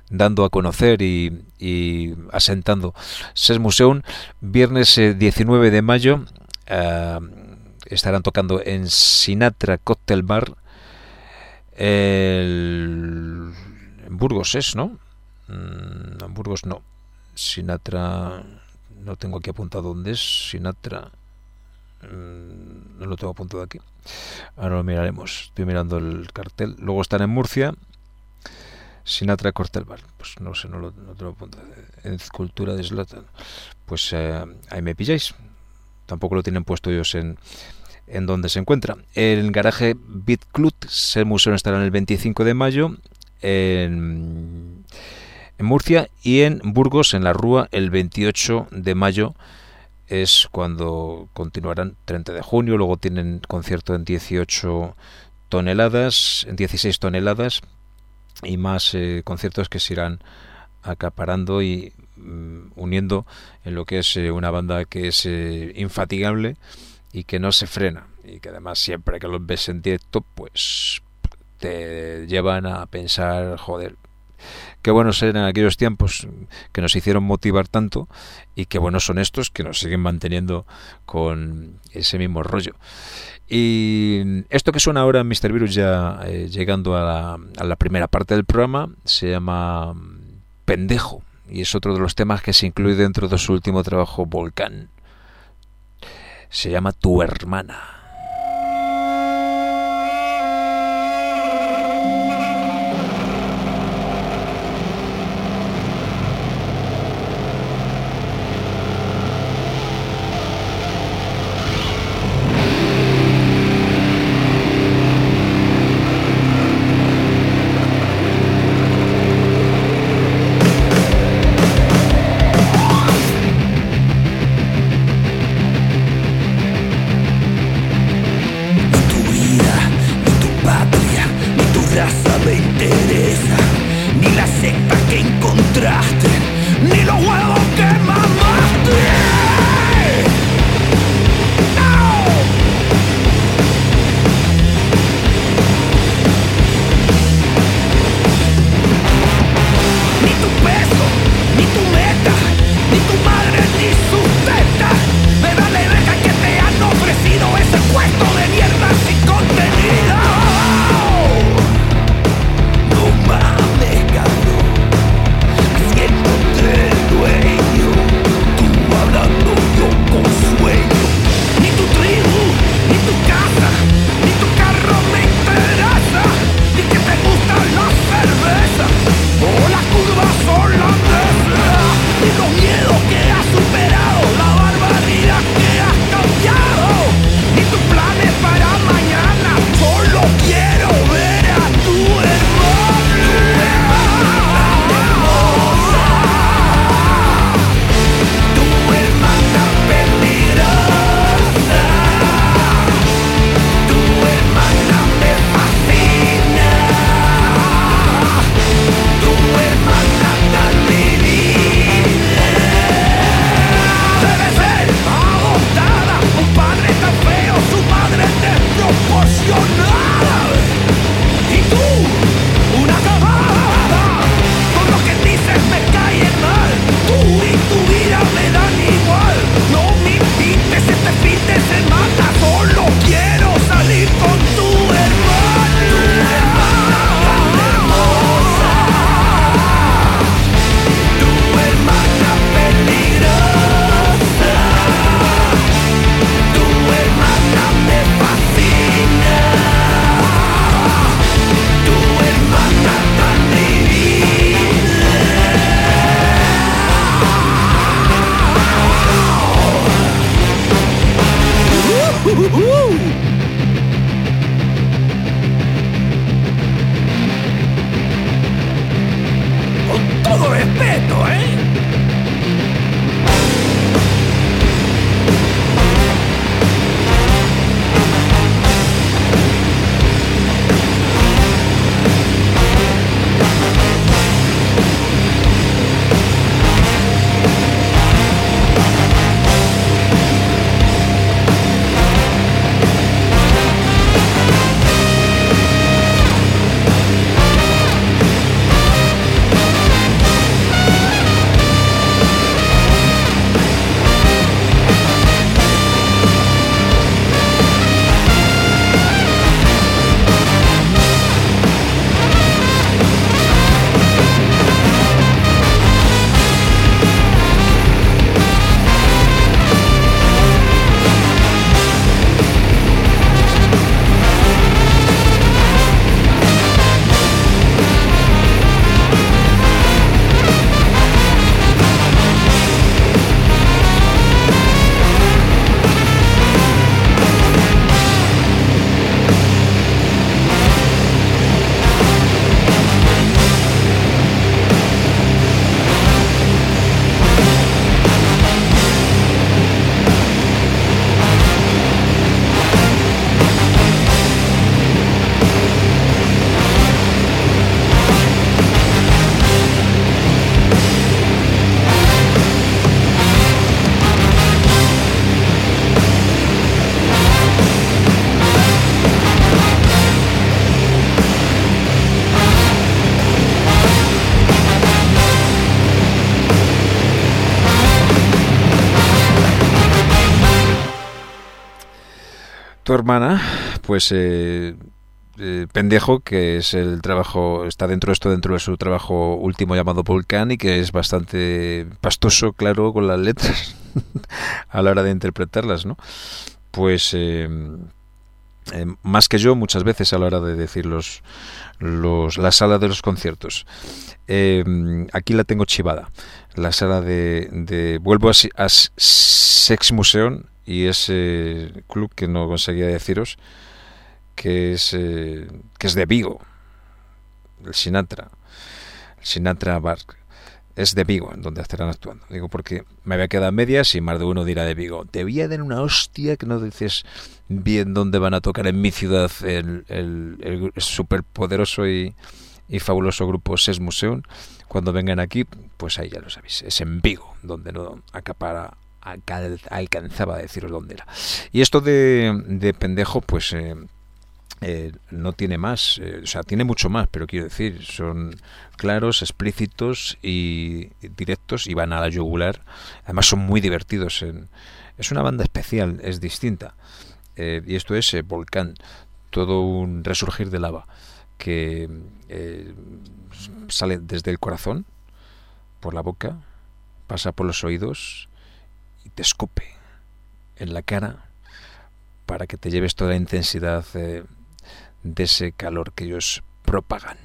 B: dando a conocer y, y asentando ses Museum. Viernes eh, diecinueve de mayo eh, estarán tocando en Sinatra Cocktail Bar, el, en Burgos es, ¿no? Mm, en Burgos no. Sinatra, no tengo aquí apuntado dónde es. Sinatra, mm, no lo tengo apuntado aquí. Ahora lo miraremos. Estoy mirando el cartel. Luego están en Murcia, Sinatra Cocktail Bar. Pues no sé, no lo, no te lo apunto. En Cultura de Zlatan. Pues eh, ahí me pilláis. Tampoco lo tienen puesto ellos en en donde se encuentra. El garaje Beat Club, el museo estará en el veinticinco de mayo en, en Murcia, y en Burgos, en la Rúa, el veintiocho de mayo es cuando continuarán. Treinta de junio, luego tienen concierto en dieciocho toneladas, en dieciséis toneladas, y más eh, conciertos que se irán acaparando y mm, uniendo en lo que es eh, una banda que es eh, infatigable y que no se frena, y que además siempre que los ves en directo pues te llevan a pensar, joder, qué buenos eran aquellos tiempos que nos hicieron motivar tanto, y qué buenos son estos que nos siguen manteniendo con ese mismo rollo. Y esto que suena ahora, míster Virus, ya eh, llegando a la, a la primera parte del programa, se llama Pendejo, y es otro de los temas que se incluye dentro de su último trabajo, Volcán. Se llama Tu Hermana. tu hermana, pues eh, eh, Pendejo, que es el trabajo, está dentro de esto, dentro de su trabajo último llamado Volcán, y que es bastante pastoso, claro, con las letras a la hora de interpretarlas, ¿no? Pues eh, eh, más que yo muchas veces a la hora de decir los, los la sala de los conciertos. Eh, aquí la tengo chivada, la sala de, de vuelvo a, a Sex Museum, y ese club que no conseguía deciros, que es eh, que es de Vigo, el Sinatra, el Sinatra Bar, es de Vigo, en donde estarán actuando. Digo porque me había quedado a medias y más de uno dirá de Vigo, te voy a dar una hostia que no dices bien dónde van a tocar en mi ciudad el, el, el, el superpoderoso y, y fabuloso grupo Sex Museum. Cuando vengan aquí, pues ahí ya lo sabéis, es en Vigo, donde no acapara alcanzaba a deciros dónde era. Y esto de, de Pendejo, pues eh, eh, no tiene más, eh, o sea, tiene mucho más, pero quiero decir, son claros, explícitos y directos, y van a la yugular. Además son muy divertidos. En, es una banda especial, es distinta. Eh, y esto es eh, Volcán, todo un resurgir de lava que eh, sale desde el corazón, por la boca, pasa por los oídos y te escupe en la cara para que te lleves toda la intensidad eh, de ese calor que ellos propagan.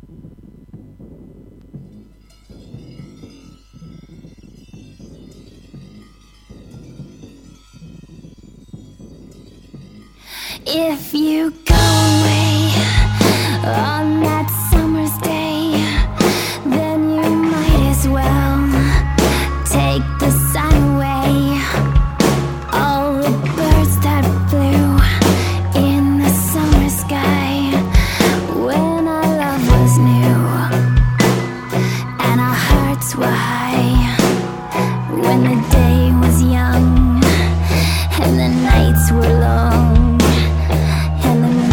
C: If you go away on that summer's day, then you might as well take the sun away. All the birds that flew in the summer sky when our love was new and our hearts were high, when the day was young and the nights were long and the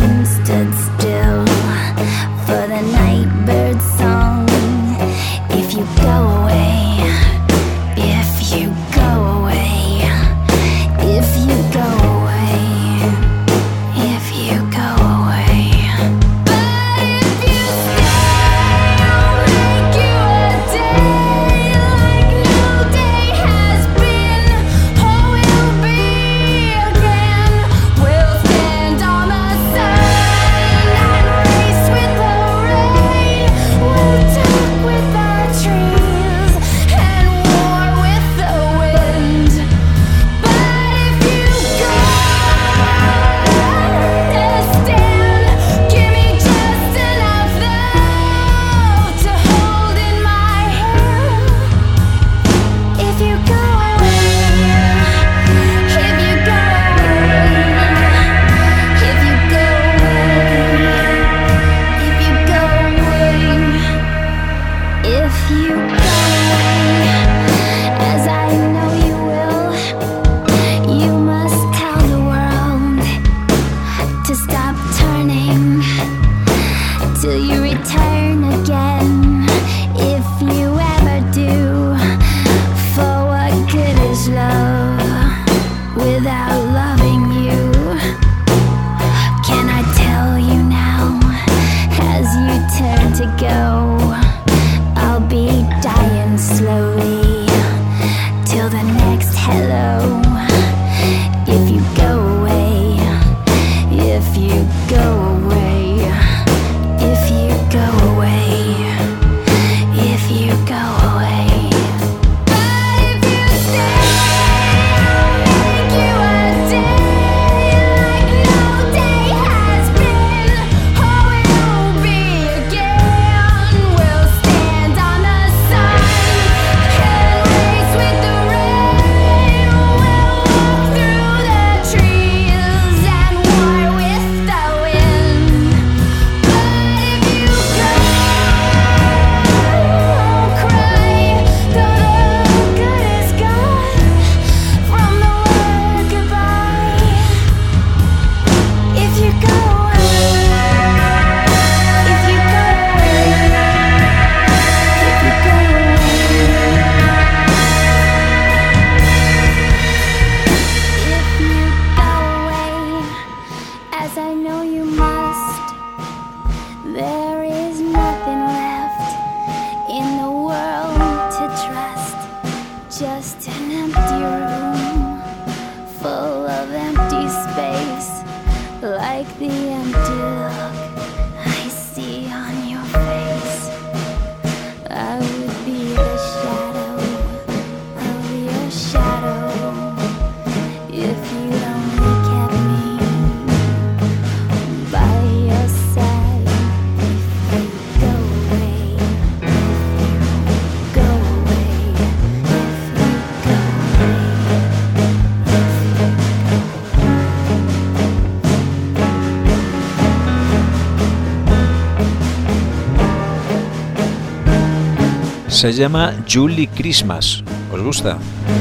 B: Se llama Julie Christmas. ¿Os gusta?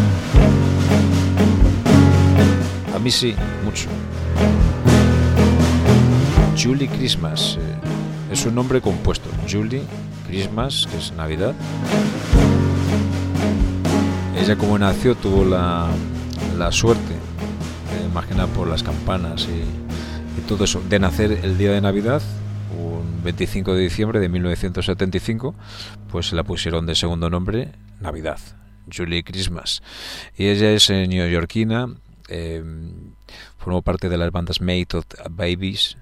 B: A mí sí, mucho. Julie Christmas. Eh, es un nombre compuesto. Julie Christmas, que es Navidad. Ella, como nació, tuvo la, la suerte, eh, más que nada por las campanas y, y todo eso, de nacer el día de Navidad, un veinticinco de diciembre de mil novecientos setenta y cinco, pues se la pusieron de segundo nombre Navidad, Julie Christmas. Y ella es eh, neoyorquina, eh, formó parte de las bandas Made of Babies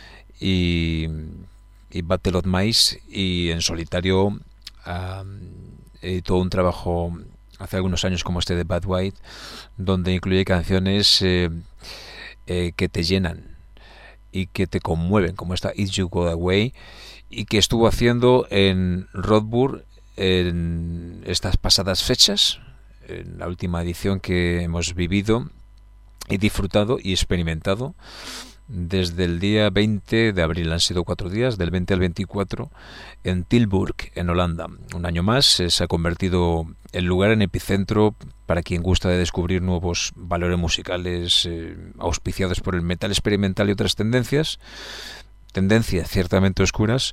B: y, y Battle of Mice, y en solitario um, editó un trabajo hace algunos años como este de Bad White, donde incluye canciones eh, eh, que te llenan y que te conmueven, como esta If You Go Away, y que estuvo haciendo en Roadburn en estas pasadas fechas, en la última edición que hemos vivido y disfrutado y experimentado desde el día veinte de abril. Han sido cuatro días, del veinte al veinticuatro, en Tilburg, en Holanda. Un año más eh, se ha convertido el lugar en epicentro para quien gusta de descubrir nuevos valores musicales eh, auspiciados por el metal experimental y otras tendencias, tendencias ciertamente oscuras,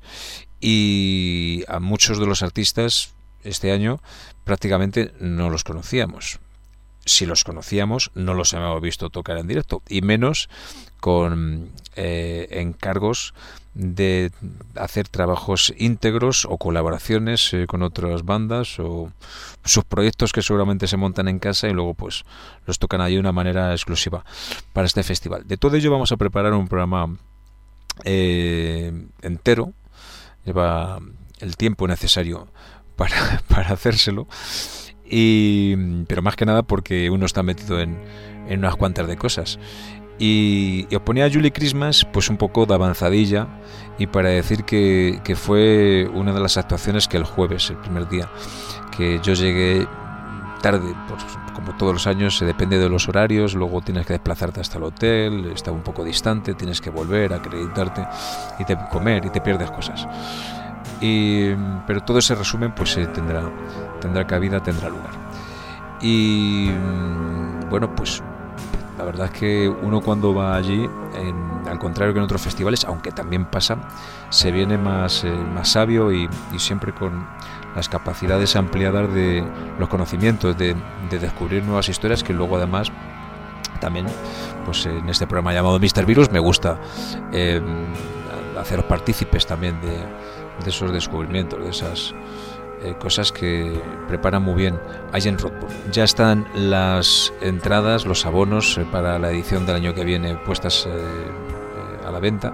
B: y a muchos de los artistas este año prácticamente no los conocíamos. Si los conocíamos, no los hemos visto tocar en directo, y menos con eh, encargos de hacer trabajos íntegros o colaboraciones eh, con otras bandas, o sus proyectos que seguramente se montan en casa y luego pues los tocan allí de una manera exclusiva para este festival. De todo ello vamos a preparar un programa eh, entero. Lleva el tiempo necesario para, para hacérselo. Y, pero más que nada porque uno está metido en, en unas cuantas de cosas, y, y os ponía a Julie Christmas pues un poco de avanzadilla, y para decir que, que fue una de las actuaciones que el jueves, el primer día, que yo llegué tarde, pues, como todos los años, se depende de los horarios, luego tienes que desplazarte hasta el hotel, está un poco distante, tienes que volver a acreditarte y te comer y te pierdes cosas. Y, pero todo ese resumen pues eh, tendrá tendrá cabida, tendrá lugar. Y bueno, pues la verdad es que uno cuando va allí, en, al contrario que en otros festivales, aunque también pasa, se viene más, eh, más sabio y, y siempre con las capacidades ampliadas de los conocimientos, de, de descubrir nuevas historias, que luego además también pues en este programa llamado míster Virus me gusta eh, haceros partícipes también de de esos descubrimientos, de esas eh, cosas que preparan muy bien allá en Roadburn. Ya están las entradas, los abonos eh, para la edición del año que viene puestas eh, eh, a la venta,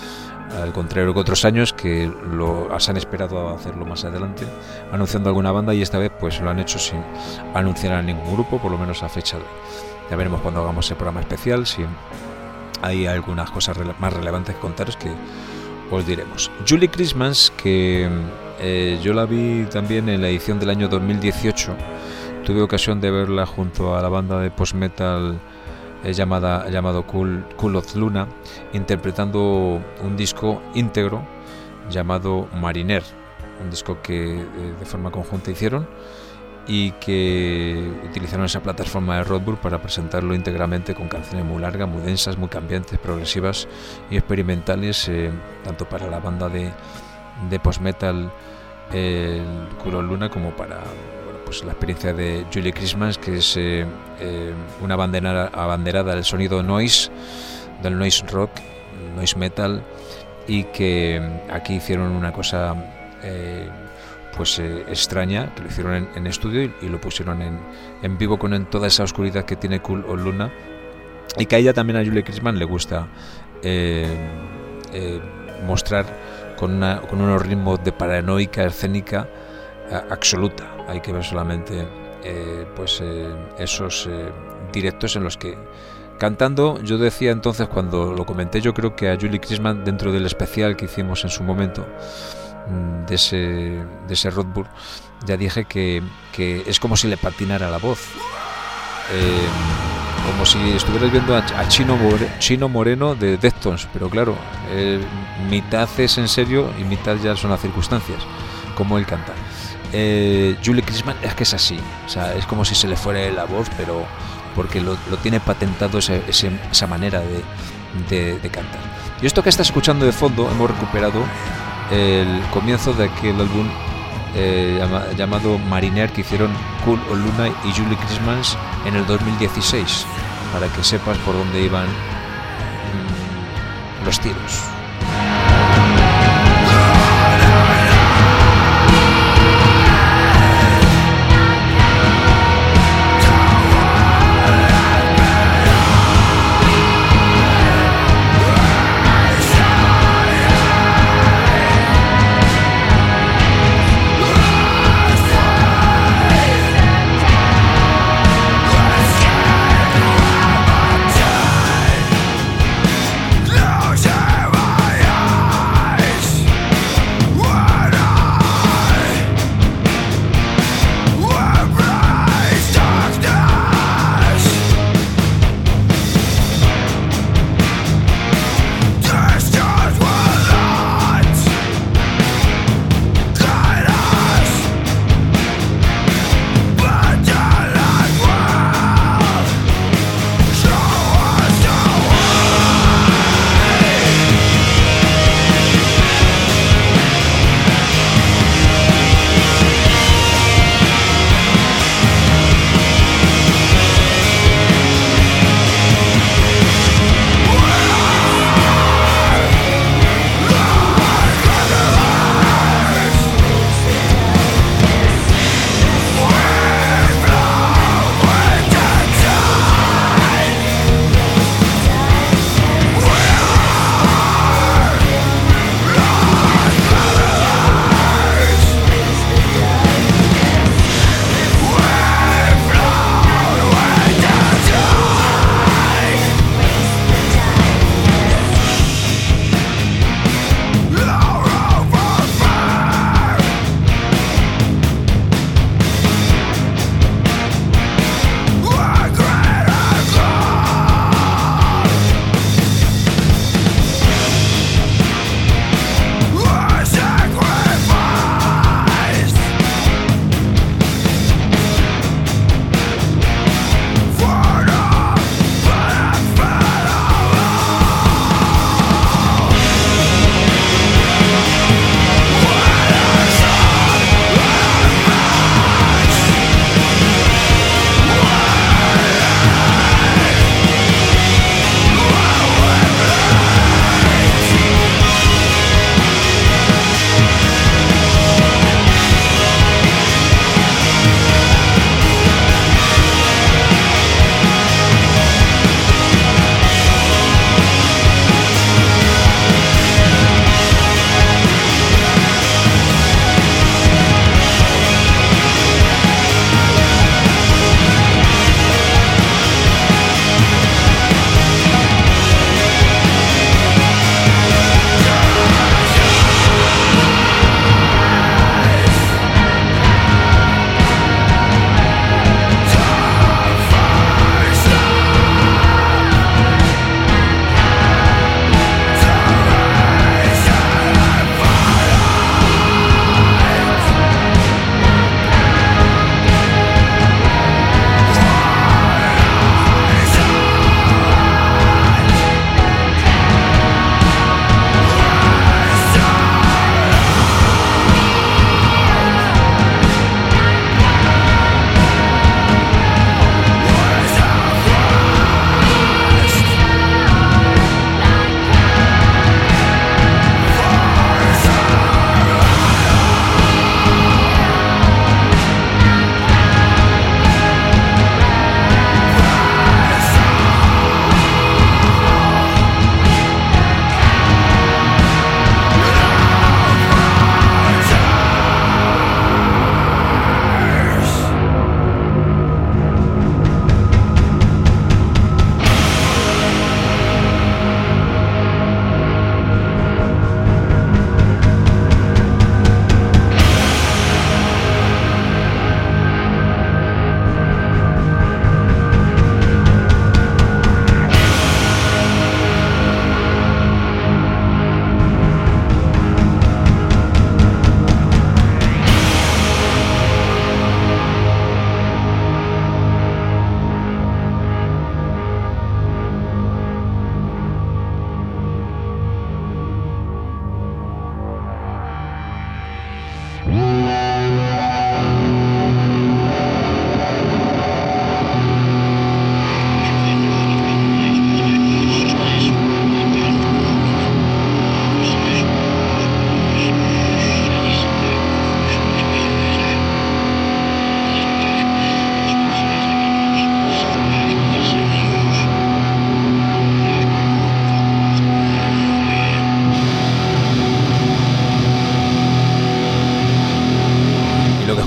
B: al contrario que otros años que lo se han esperado a hacerlo más adelante, anunciando alguna banda, y esta vez pues lo han hecho sin anunciar a ningún grupo, por lo menos a fecha de hoy. Ya veremos cuando hagamos el programa especial si hay algunas cosas rele- más relevantes que contaros, que os diremos. Julie Christmas, que eh, yo la vi también en la edición del año dos mil dieciocho, tuve ocasión de verla junto a la banda de post-metal eh, llamada, llamado Cool, Cool of Luna, interpretando un disco íntegro llamado Mariner, un disco que eh, de forma conjunta hicieron y que utilizaron esa plataforma de Roadburn para presentarlo íntegramente, con canciones muy largas, muy densas, muy cambiantes, progresivas y experimentales, eh, tanto para la banda de, de post-metal eh, Cool of Luna como para bueno, pues la experiencia de Julie Christmas, que es eh, eh, una abanderada, abanderada del sonido noise, del noise rock, noise metal, y que aquí hicieron una cosa eh, pues eh, extraña, que lo hicieron en, en estudio y, y lo pusieron en, en vivo con en toda esa oscuridad que tiene Cool of Luna, y que a ella también, a Julie Christmas, le gusta eh, eh, mostrar con, una, con unos ritmos de paranoica escénica eh, absoluta. Hay que ver solamente eh, pues eh, esos eh, directos en los que cantando, yo decía entonces cuando lo comenté, yo creo que a Julie Christmas, dentro del especial que hicimos en su momento de ese de ese Roadburn, ya dije que, que es como si le patinara la voz, eh, como si estuvieras viendo a, a Chino, More, Chino Moreno de Deftones, pero claro, eh, mitad es en serio y mitad ya son las circunstancias, como él canta. eh, Julie Christmas es que es así, o sea, es como si se le fuera la voz, pero porque lo, lo tiene patentado ese, ese, esa manera de, de, de cantar. Y esto que está escuchando de fondo, hemos recuperado el comienzo de aquel álbum eh, llama, llamado Mariner, que hicieron Cool O'Luna y Julie Christmas en el dos mil dieciséis, para que sepas por dónde iban mmm, los tiros.
F: Lose your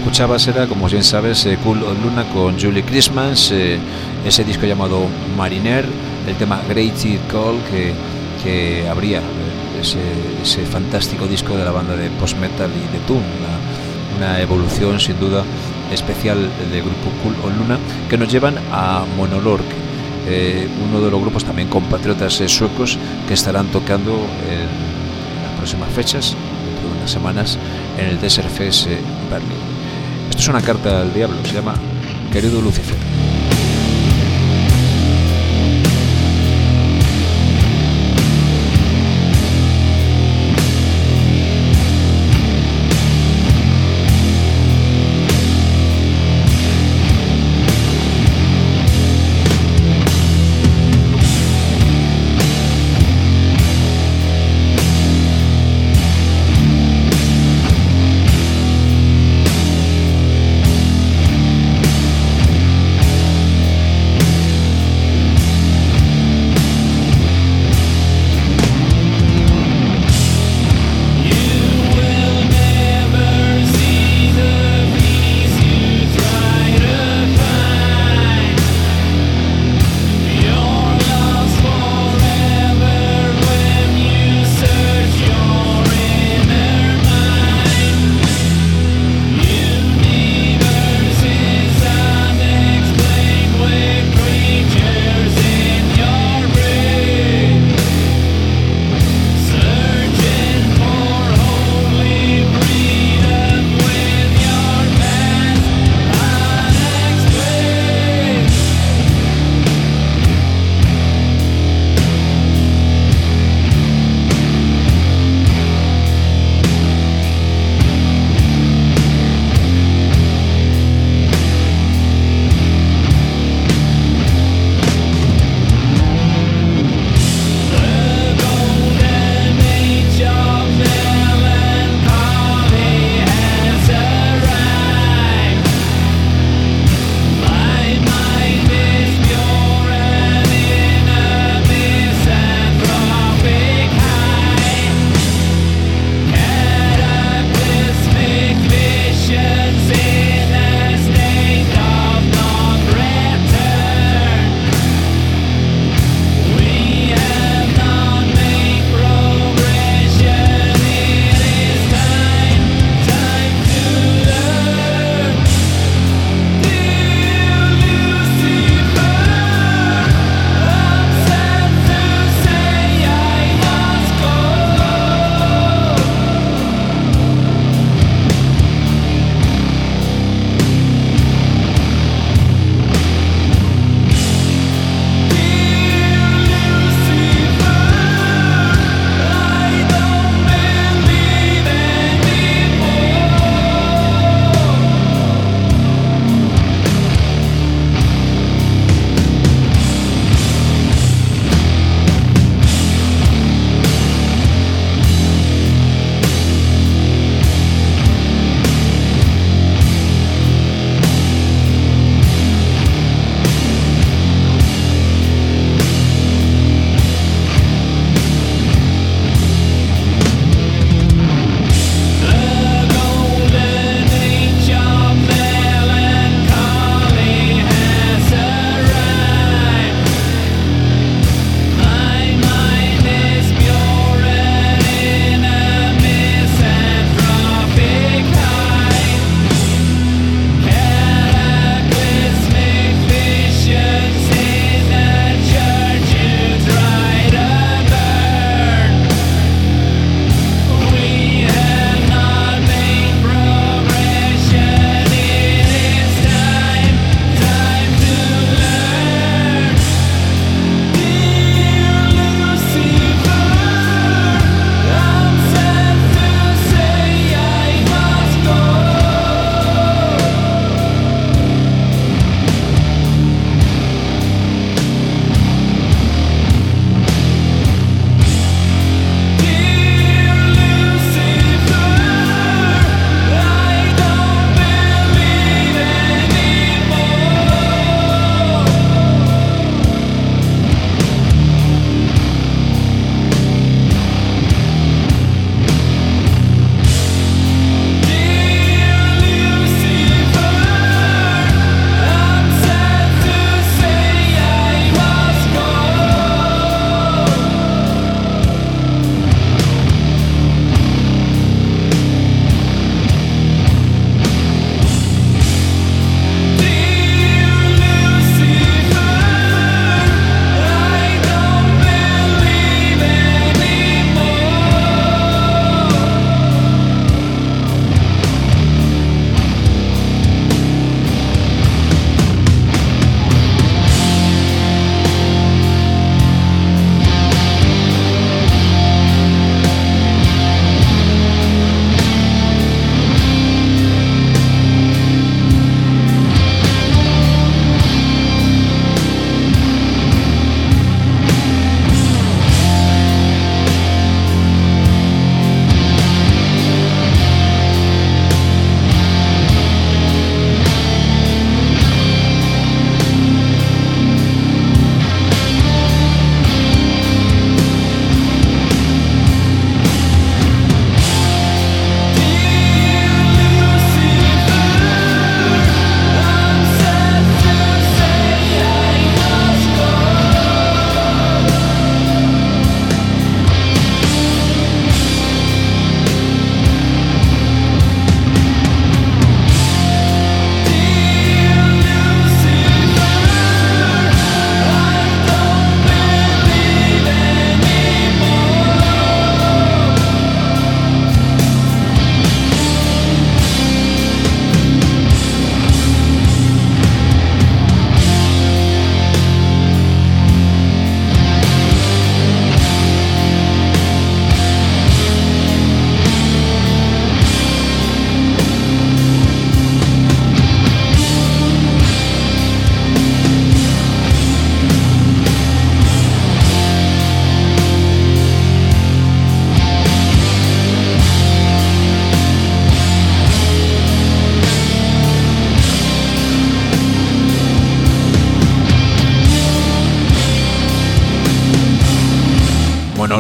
B: escuchabas era, como bien sabes, eh, Cool on Luna con Julie Christmas, eh, ese disco llamado Mariner, el tema Great Call que, que abría eh, ese, ese fantástico disco de la banda de post-metal y de Toon, una, una evolución sin duda especial del grupo Cool on Luna, que nos llevan a Monolork, eh, uno de los grupos también compatriotas eh, suecos que estarán tocando en, en las próximas fechas, dentro de unas semanas, en el Desert Fest eh, Berlin. Esto es una carta al diablo, se llama Querido Lucifer.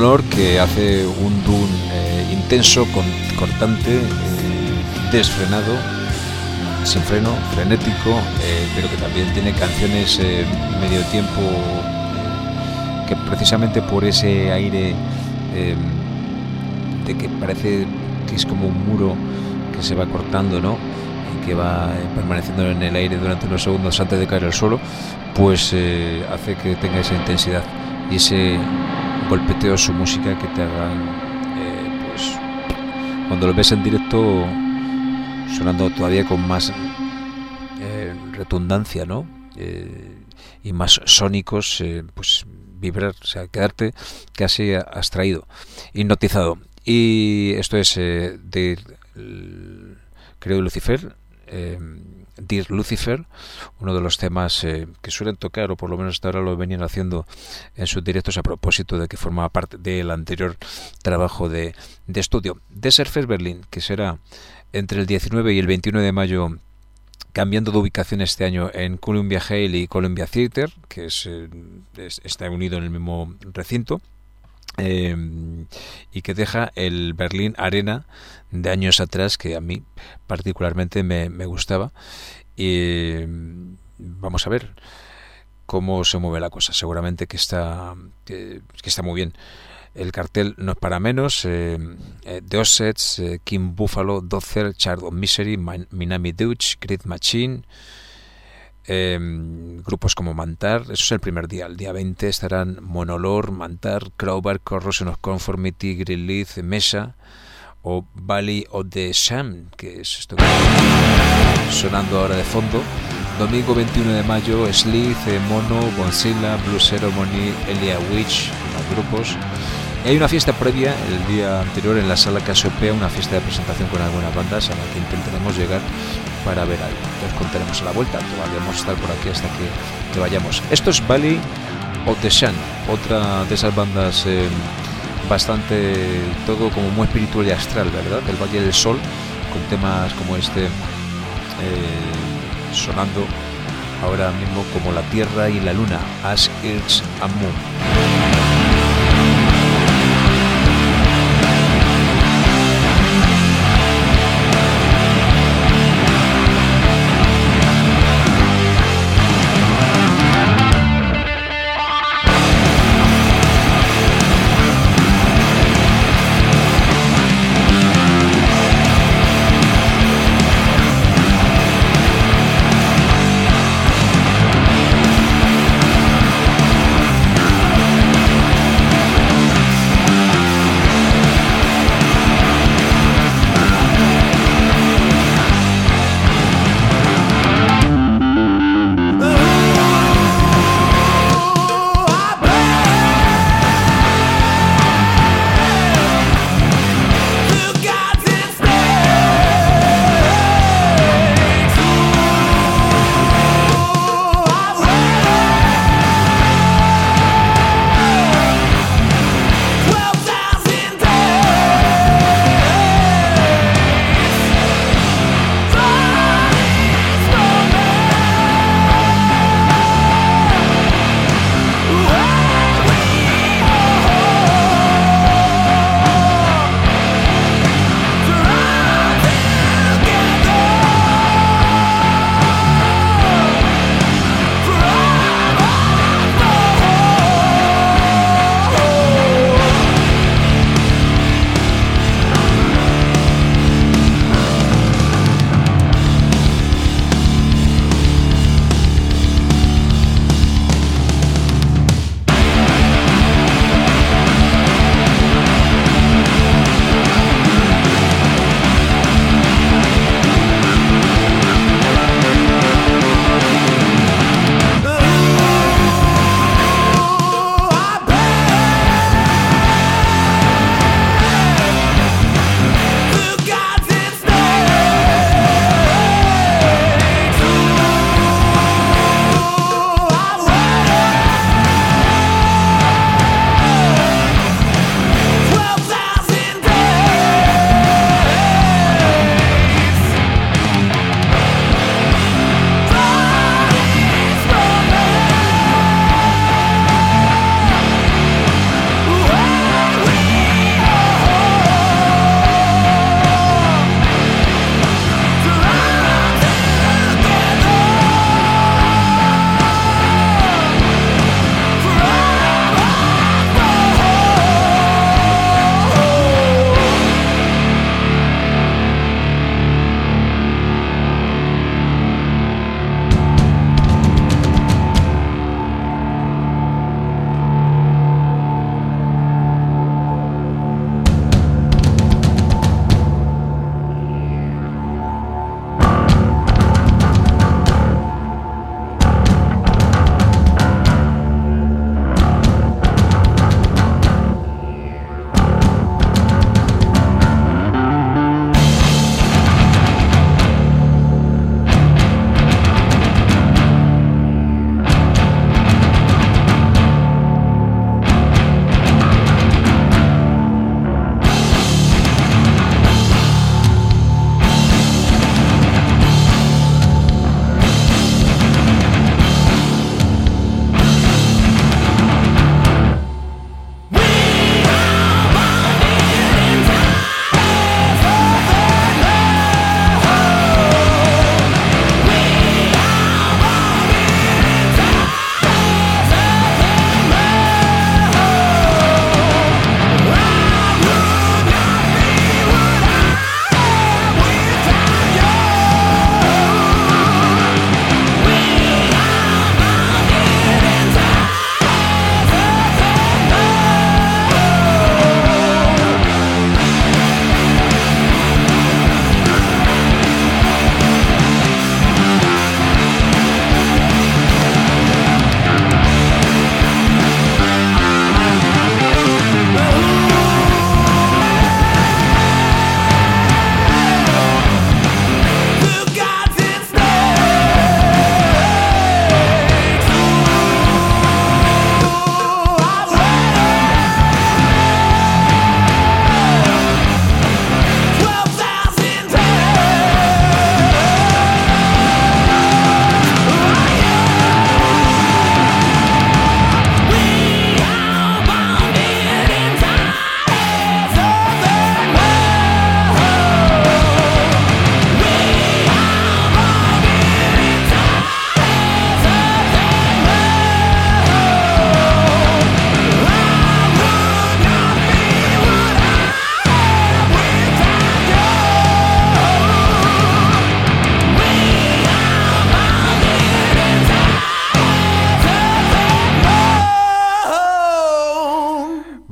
B: tenor que hace un doom eh, intenso, con, cortante, eh, desfrenado, sin freno, frenético, eh, pero que también tiene canciones eh, medio tiempo eh, que precisamente por ese aire eh, de que parece que es como un muro que se va cortando, ¿no? Y que va eh, permaneciendo en el aire durante unos segundos antes de caer al suelo, pues eh, hace que tenga esa intensidad y ese golpeteo, su música, que te hagan eh, pues cuando lo ves en directo sonando todavía con más eh, retundancia, ¿no? Eh, y más sónicos, eh, pues vibrar, o sea, quedarte casi abstraído, hipnotizado. Y esto es eh, de creo Lucifer, eh, Dear Lucifer, uno de los temas eh, que suelen tocar, o por lo menos hasta ahora lo venían haciendo en sus directos, a propósito de que formaba parte del anterior trabajo de, de estudio. Desert Fest Berlin, que será entre el diecinueve y el veintiuno de mayo, cambiando de ubicación este año en Columbia Hale y Columbia Theatre, que es, eh, es, está unido en el mismo recinto. Eh, y que deja el Berlín Arena de años atrás, que a mí particularmente me, me gustaba. Y vamos a ver cómo se mueve la cosa. Seguramente que está que, que está muy bien. El cartel no es para menos. eh, eh, The Offsets, eh, King Buffalo, Dozer, Child of Misery, Minami Deutsch, Great Machine, Eh, grupos como Mantar. Eso es el primer día. El día veinte estarán Monolord, Mantar, Crowbar, Corrosion of Conformity, Greenleaf, Mesa o Valley of the Sham, que es esto que está sonando ahora de fondo. Domingo veintiuno de mayo, Slith, eh, Mono, Godzilla, Blue Ceremony, Elia Witch, más grupos. Y hay una fiesta previa el día anterior en la sala Casiopea, una fiesta de presentación con algunas bandas a la que intentaremos llegar para ver algo. Os contaremos a la vuelta, todavía vamos a estar por aquí hasta que, que vayamos. Esto es Valley of the Sun, otra de esas bandas eh, bastante, todo como muy espiritual y astral, ¿verdad? El Valle del Sol, con temas como este eh, sonando ahora mismo, como la Tierra y la Luna, Ash, Earth and Moon.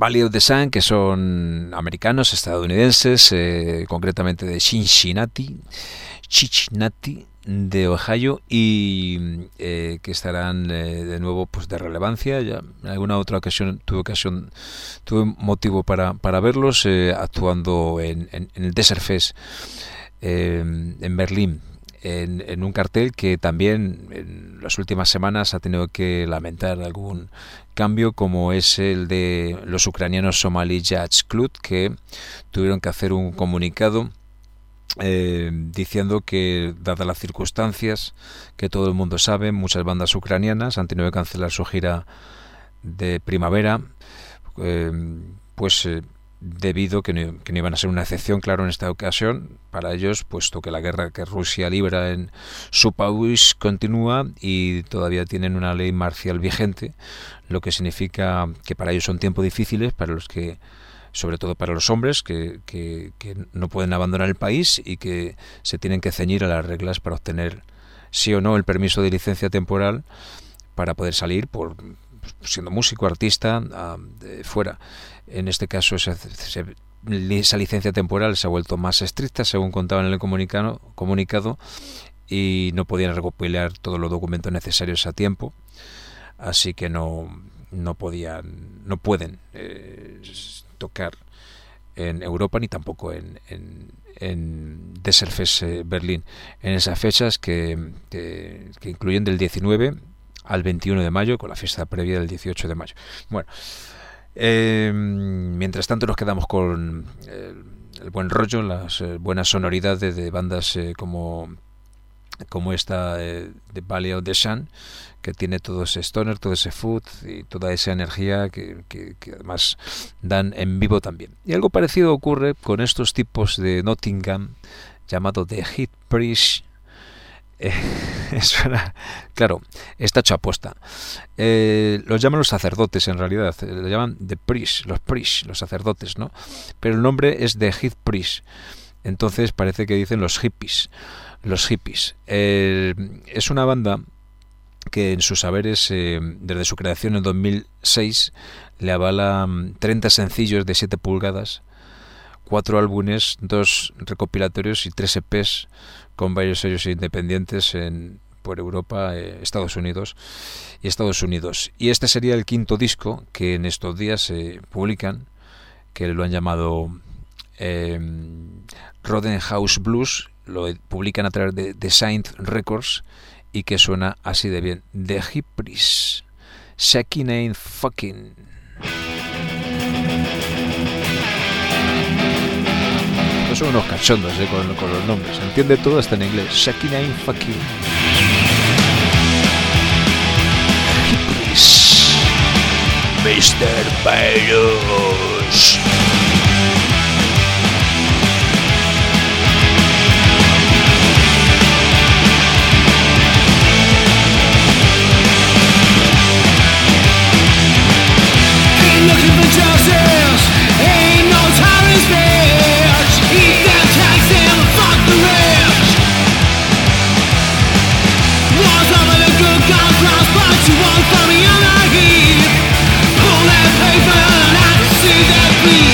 B: Valley of the Sun, que son americanos, estadounidenses, eh, concretamente de Cincinnati, Cincinnati, de Ohio, y eh, que estarán eh, de nuevo pues de relevancia. Ya en alguna otra ocasión tuve ocasión tuve motivo para, para verlos eh, actuando en, en, en el Desert Fest eh, en Berlín, en, en un cartel que también en las últimas semanas ha tenido que lamentar algún cambio, como es el de los ucranianos Somali Jazz Club, que tuvieron que hacer un comunicado Eh, diciendo que, dadas las circunstancias que todo el mundo sabe, muchas bandas ucranianas han tenido que cancelar su gira de primavera, eh, pues eh, debido que no, que no iban a ser una excepción, claro, en esta ocasión para ellos, puesto que la guerra que Rusia libra en su país continúa y todavía tienen una ley marcial vigente, lo que significa que para ellos son tiempos difíciles, para los que sobre todo para los hombres que, que, que no pueden abandonar el país y que se tienen que ceñir a las reglas para obtener sí o no el permiso de licencia temporal para poder salir por siendo músico, artista, a, de fuera. En este caso esa, esa licencia temporal se ha vuelto más estricta, según contaban en el comunicado, comunicado y no podían recopilar todos los documentos necesarios a tiempo, así que no, no podían, no pueden eh, tocar en Europa ni tampoco en, en, en Desert Fest eh, Berlín en esas fechas que, que, que incluyen del diecinueve al veintiuno de mayo, con la fiesta previa del dieciocho de mayo. Bueno, eh, mientras tanto nos quedamos con el, el buen rollo, las eh, buenas sonoridades de bandas eh, como como esta eh, de Valley of the Sun, que tiene todo ese stoner, todo ese food y toda esa energía que, que, que además dan en vivo también. Y algo parecido ocurre con estos tipos de Nottingham llamado The Hit Priest. Eh, suena, claro, está hecho aposta. Eh, los llaman los sacerdotes, en realidad, eh, lo llaman The Priest, los Priest, los sacerdotes, ¿no? Pero el nombre es The Hit Priest. Entonces parece que dicen los hippies. Los hippies. Eh, es una banda que en sus saberes, eh, desde su creación en dos mil seis, le avala treinta sencillos de siete pulgadas, cuatro álbumes, dos recopilatorios y tres E Pes con varios sellos independientes en, por Europa, eh, Estados Unidos y Estados Unidos. Y este sería el quinto disco que en estos días se eh, publican, que lo han llamado eh, Rodenhouse Blues. Lo publican a través de, de Saint Records y que suena así de bien. The Hit Priest, Shaking Ain't Fucking. Estos son unos cachondos eh, con, con los nombres. Se entiende todo hasta en inglés. Shaking Ain't Fucking. Hit Priest, mister Virus.
F: Looking for justice, ain't no time to spare. Eat them tax and fuck the rich. Wars over the good guns, lost, but you won't find me on the heat. Pull that paper and I can see that bleed.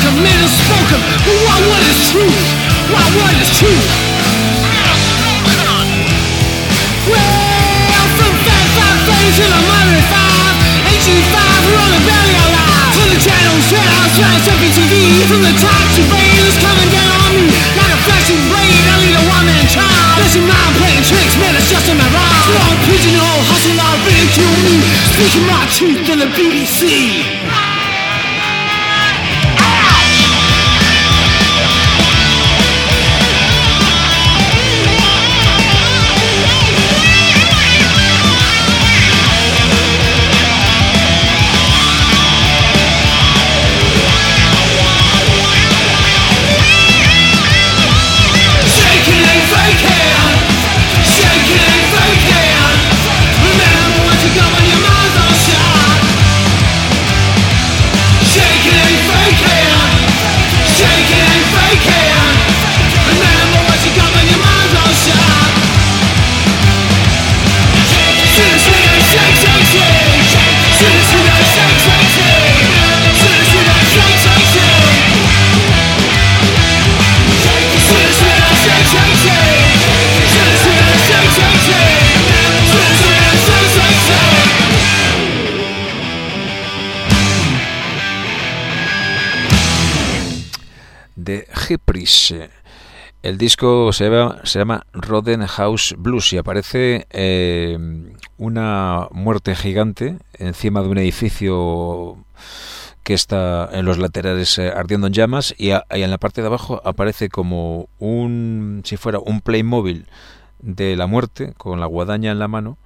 F: are men spoken, but what word is truth? What word is truth? Well, from thirty-five thirty to the modern five, H E five, we're on the belly alive. From the channels, channels, channels, F T V, from the top to veins coming down on me like a flashing blade. I lead a one-man tribe. This is mind playing tricks, man, it's just in my rhyme. Strong pigeonhole, hustle, I'll ridicule me. Speaking my truth in the B B C.
B: de Hypris. El disco se llama, se llama Rodenhouse Blues y aparece eh, una muerte gigante encima de un edificio que está en los laterales eh, ardiendo en llamas y, a, y en la parte de abajo aparece como un, si fuera un Playmobil de la muerte con la guadaña en la mano.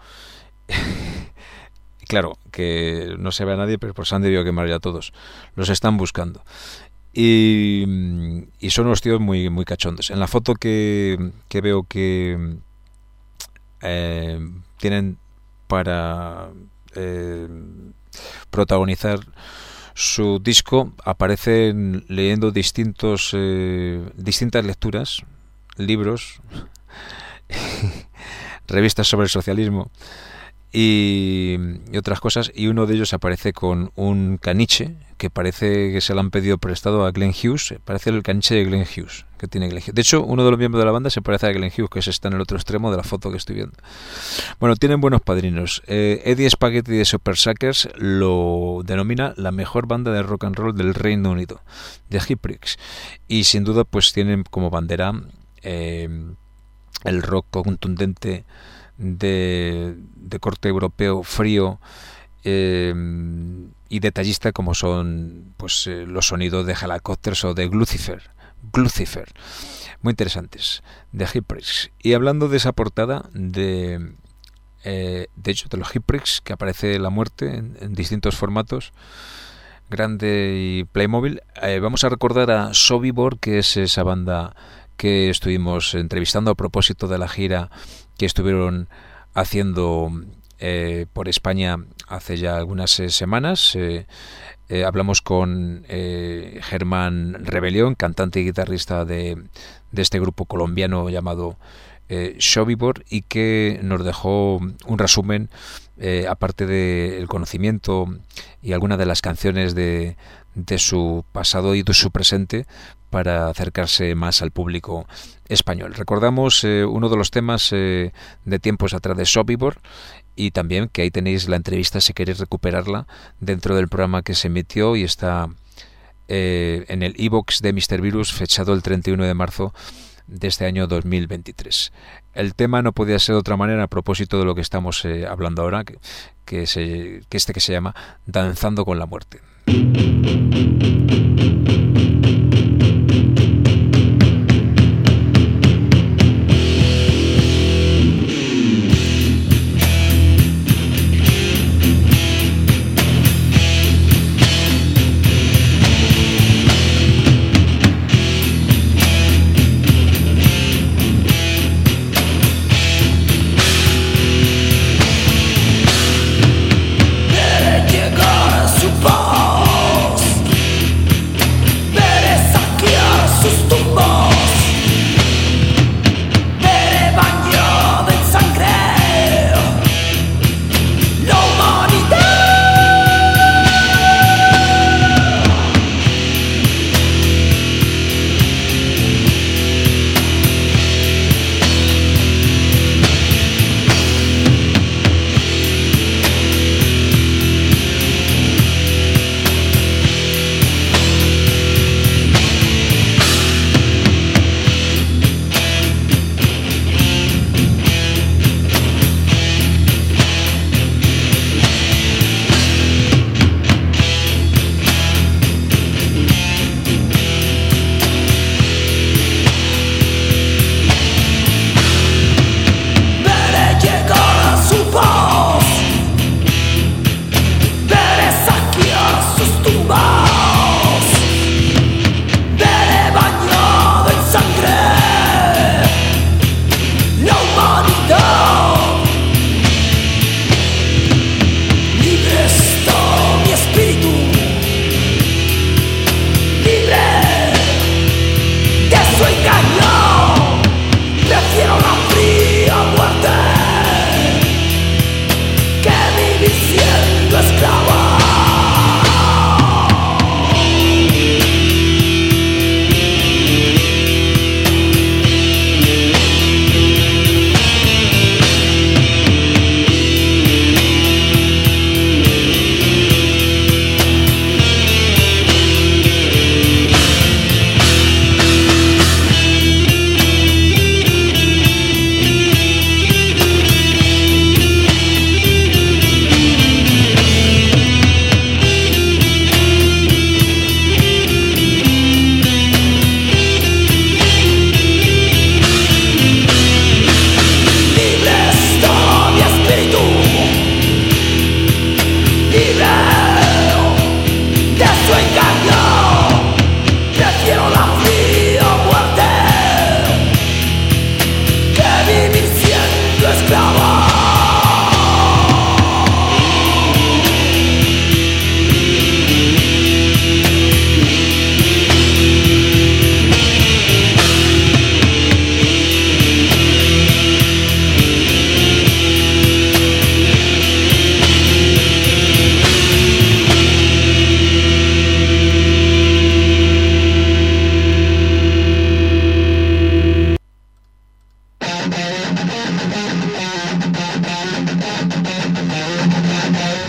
B: Claro, que no se ve a nadie, pero pues han debido quemar ya todos. Los están buscando. Y, y son unos tíos muy, muy cachondos. En la foto que, que veo que eh, tienen para eh, protagonizar su disco, aparecen leyendo distintos eh, distintas lecturas, libros, revistas sobre el socialismo y, y otras cosas, y uno de ellos aparece con un caniche que parece que se lo han pedido prestado a Glenn Hughes. Parece el caniche de Glenn Hughes que tiene Glenn Hughes. De hecho, uno de los miembros de la banda se parece a Glenn Hughes, que está en el otro extremo de la foto que estoy viendo. Bueno, tienen buenos padrinos. eh, Eddie Spaghetti de Super Suckers lo denomina la mejor banda de rock and roll del Reino Unido, de Hypris, y sin duda pues tienen como bandera eh, el rock contundente de, de corte europeo, frío eh, y detallista, como son pues eh, los sonidos de Helicopters o de Glucifer. Glucifer, muy interesantes, de Hypris. Y hablando de esa portada de eh, de hecho de los Hypris, que aparece la muerte en, en distintos formatos, grande y Playmobil, eh, vamos a recordar a Sobibor, que es esa banda que estuvimos entrevistando a propósito de la gira que estuvieron haciendo eh, por España hace ya algunas eh, semanas. Eh, eh, hablamos con eh, Germán Rebelión, cantante y guitarrista de, de este grupo colombiano llamado eh, Sobibor, y que nos dejó un resumen, eh, aparte del conocimiento y algunas de las canciones de, de su pasado y de su presente, para acercarse más al público español. Recordamos eh, uno de los temas eh, de tiempos atrás de Sobibor, y también que ahí tenéis la entrevista si queréis recuperarla dentro del programa que se emitió y está eh, en el iVoox de míster Virus, fechado el treinta y uno de marzo de este año dos mil veintitrés. El tema no podía ser de otra manera, a propósito de lo que estamos eh, hablando ahora, que, que, se, que este que se llama Danzando con la Muerte.
E: You're gonna suppose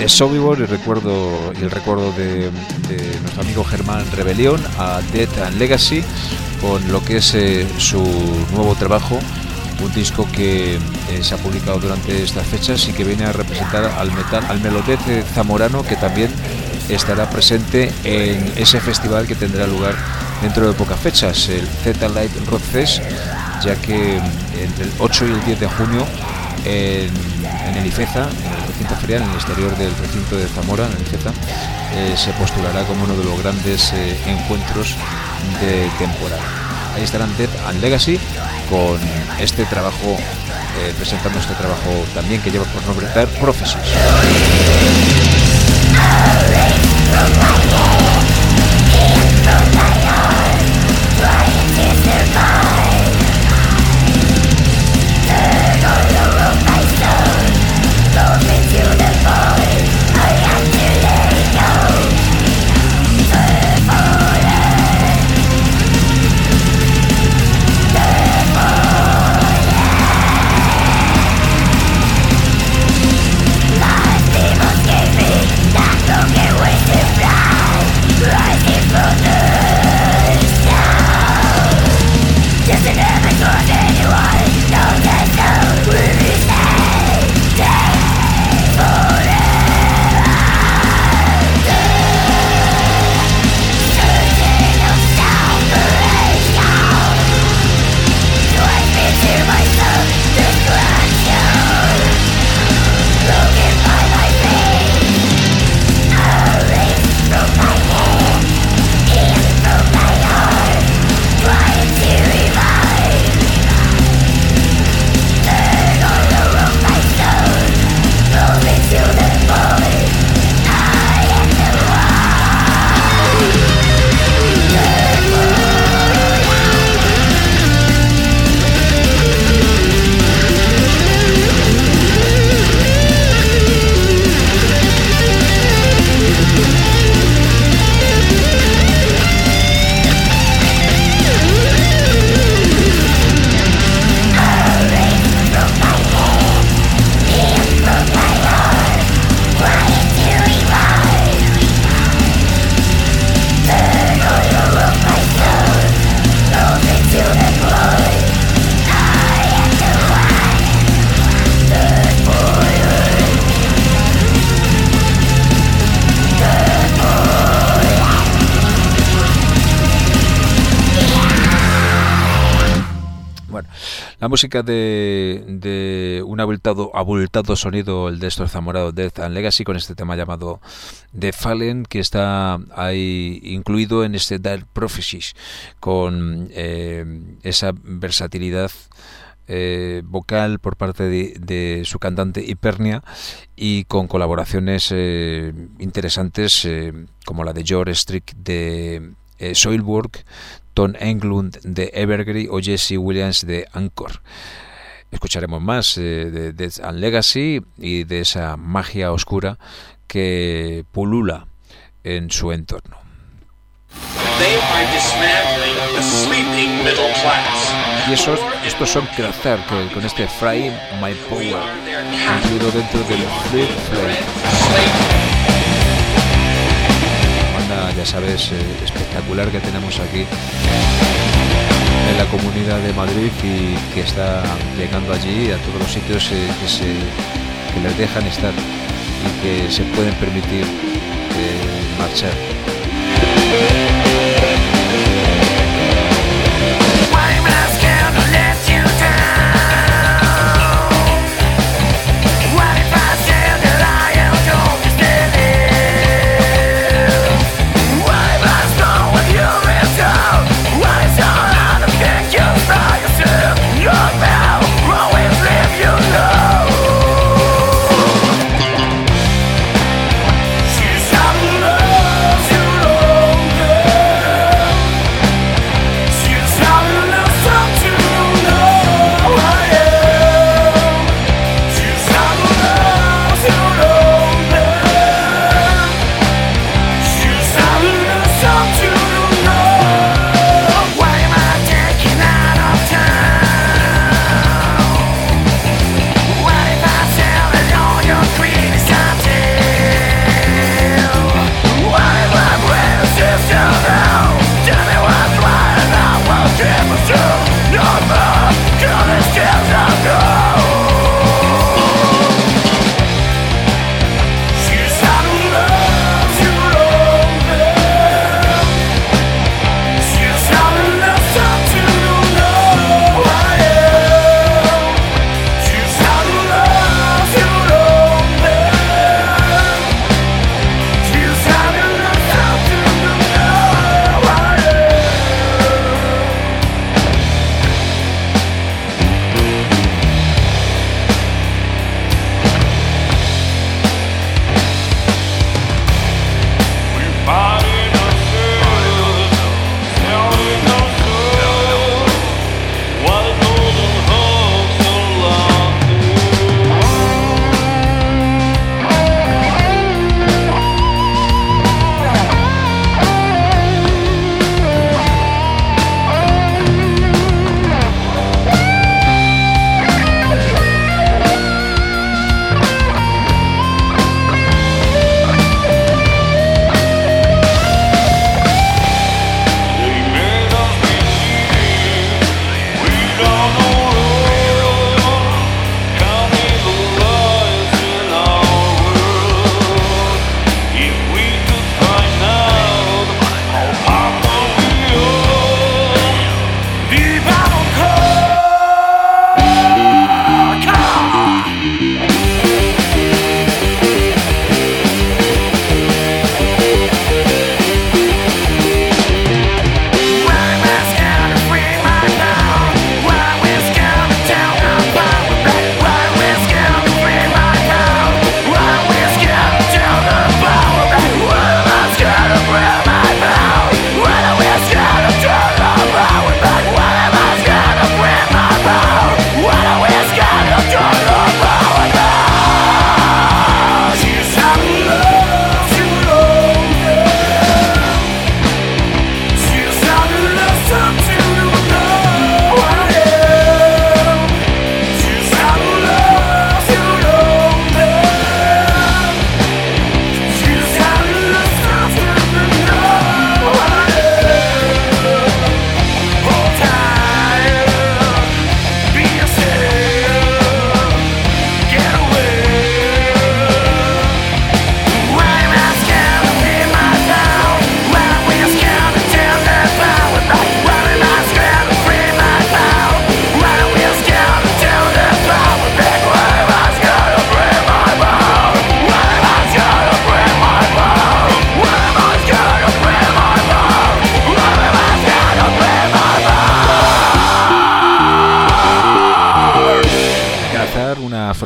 B: de Sobibor y, recuerdo, y el recuerdo de, de nuestro amigo Germán Rebelión a Death and Legacy con lo que es eh, su nuevo trabajo, un disco que eh, se ha publicado durante estas fechas y que viene a representar al metal, al melodez zamorano, que también estará presente en ese festival que tendrá lugar dentro de pocas fechas, el Z Light Rock Fest, ya que entre el ocho y el diez de junio en, en el IFEZA, en el recinto ferial, en el exterior del recinto de Zamora, en el IFEZA, eh, se postulará como uno de los grandes eh, encuentros de temporada. Ahí estarán Death and Legacy con este trabajo, eh, presentando este trabajo también que lleva por nombre Dark Prophecies. La música de, de un abultado, abultado sonido, el de estos zamorados Death and Legacy, con este tema llamado The Fallen, que está ahí incluido en este Dark Prophecies, con eh, esa versatilidad eh, vocal por parte de, de su cantante Hipernia, y con colaboraciones eh, interesantes eh, como la de George Strick de eh, Soilwork, Tom Englund de Evergrey o Jesse Williams de Anchor. Escucharemos más eh, de Death and Legacy y de esa magia oscura que pulula en su entorno.
A: They are dismantling the sleeping middle class.
B: Y esos, estos son Kraftar, que con este Fry My Power, incluido dentro del Flip Flame. Ya sabes, eh, espectacular que tenemos aquí en la Comunidad de Madrid y que está llegando allí a todos los sitios eh, que, se, que les dejan estar y que se pueden permitir eh, marchar.
F: She's got love, you know.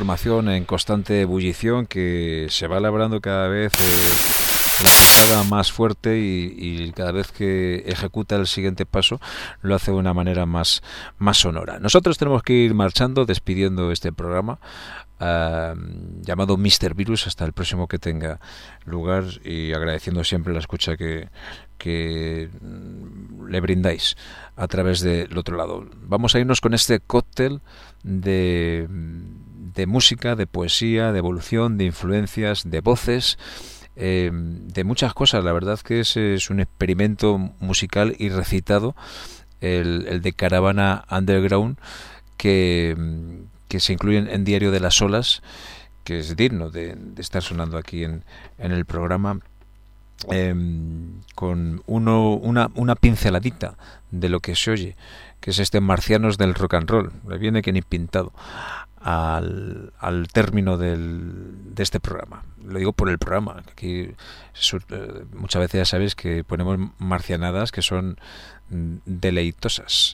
B: información en constante ebullición que se va elaborando cada vez eh, la pasada más fuerte y, y cada vez que ejecuta el siguiente paso lo hace de una manera más, más sonora. Nosotros tenemos que ir marchando, despidiendo este programa Uh, llamado míster Virus hasta el próximo que tenga lugar y agradeciendo siempre la escucha que, que le brindáis a través del otro lado. Vamos a irnos con este cóctel de, de música, de poesía, de evolución, de influencias, de voces, eh, de muchas cosas. La verdad que es, es un experimento musical y recitado, el, el de Caravana Underground, que que se incluyen en Diario de las Olas, que es digno de, de estar sonando aquí en, en el programa, eh, con uno, una, una pinceladita de lo que se oye, que es este Marcianos del Rock and Roll. Le viene que ni pintado al, al término del, de este programa. Lo digo por el programa. Aquí eh, muchas veces ya sabéis que ponemos marcianadas que son deleitosas.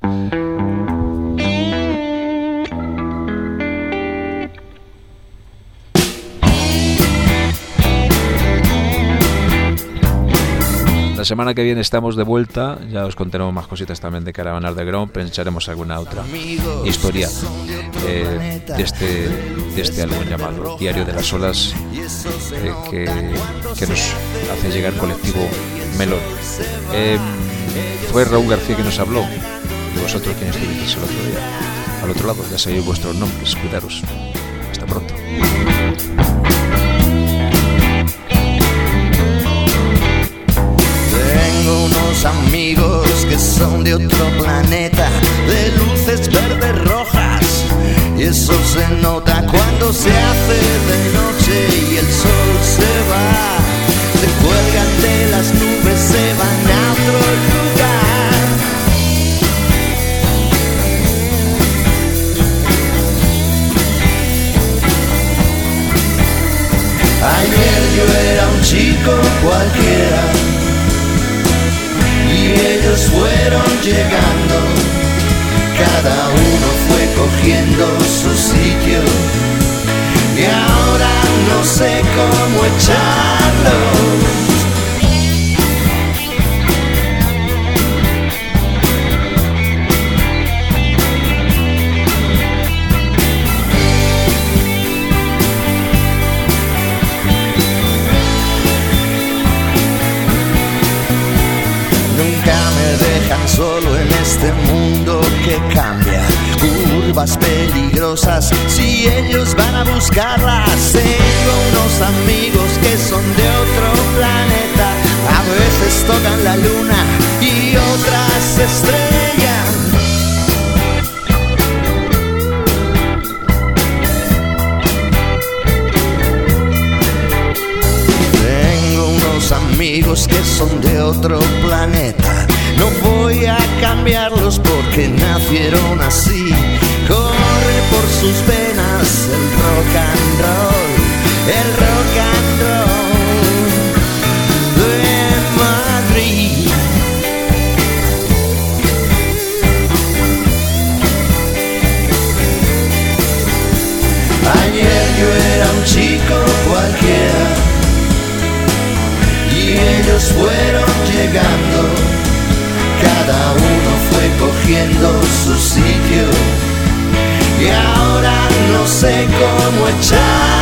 B: La semana que viene estamos de vuelta, ya os contaremos más cositas también de Caravana Underground, pensaremos alguna otra historia eh, de, este, de este álbum llamado Diario de las Olas, eh, que, que nos hace llegar colectivo Melón. Eh, fue Raúl García que nos habló, y vosotros quienes estuvisteis el otro día al otro lado, ya sabéis vuestros nombres, cuidaros. Hasta pronto.
E: Tengo unos amigos que son de otro planeta, de luces verdes rojas, y eso se nota cuando se hace de noche y el sol se va. Se cuelgan de las nubes, se van a otro lugar. Ayer yo era un chico cualquiera y ellos fueron llegando, cada uno fue cogiendo su sitio y ahora no sé cómo echarlos. Solo en este mundo que cambia, curvas peligrosas, si ellos van a buscarlas. Tengo unos amigos que son de otro planeta, a veces tocan la luna y otras se estrellan. Tengo unos amigos que son de otro planeta, no voy a cambiarlos porque nacieron así. Corre por sus venas el rock and roll, el rock and roll de Madrid. Ayer yo era un chico cualquiera y ellos fueron llegando, cada uno fue cogiendo su sitio y ahora no sé cómo echar.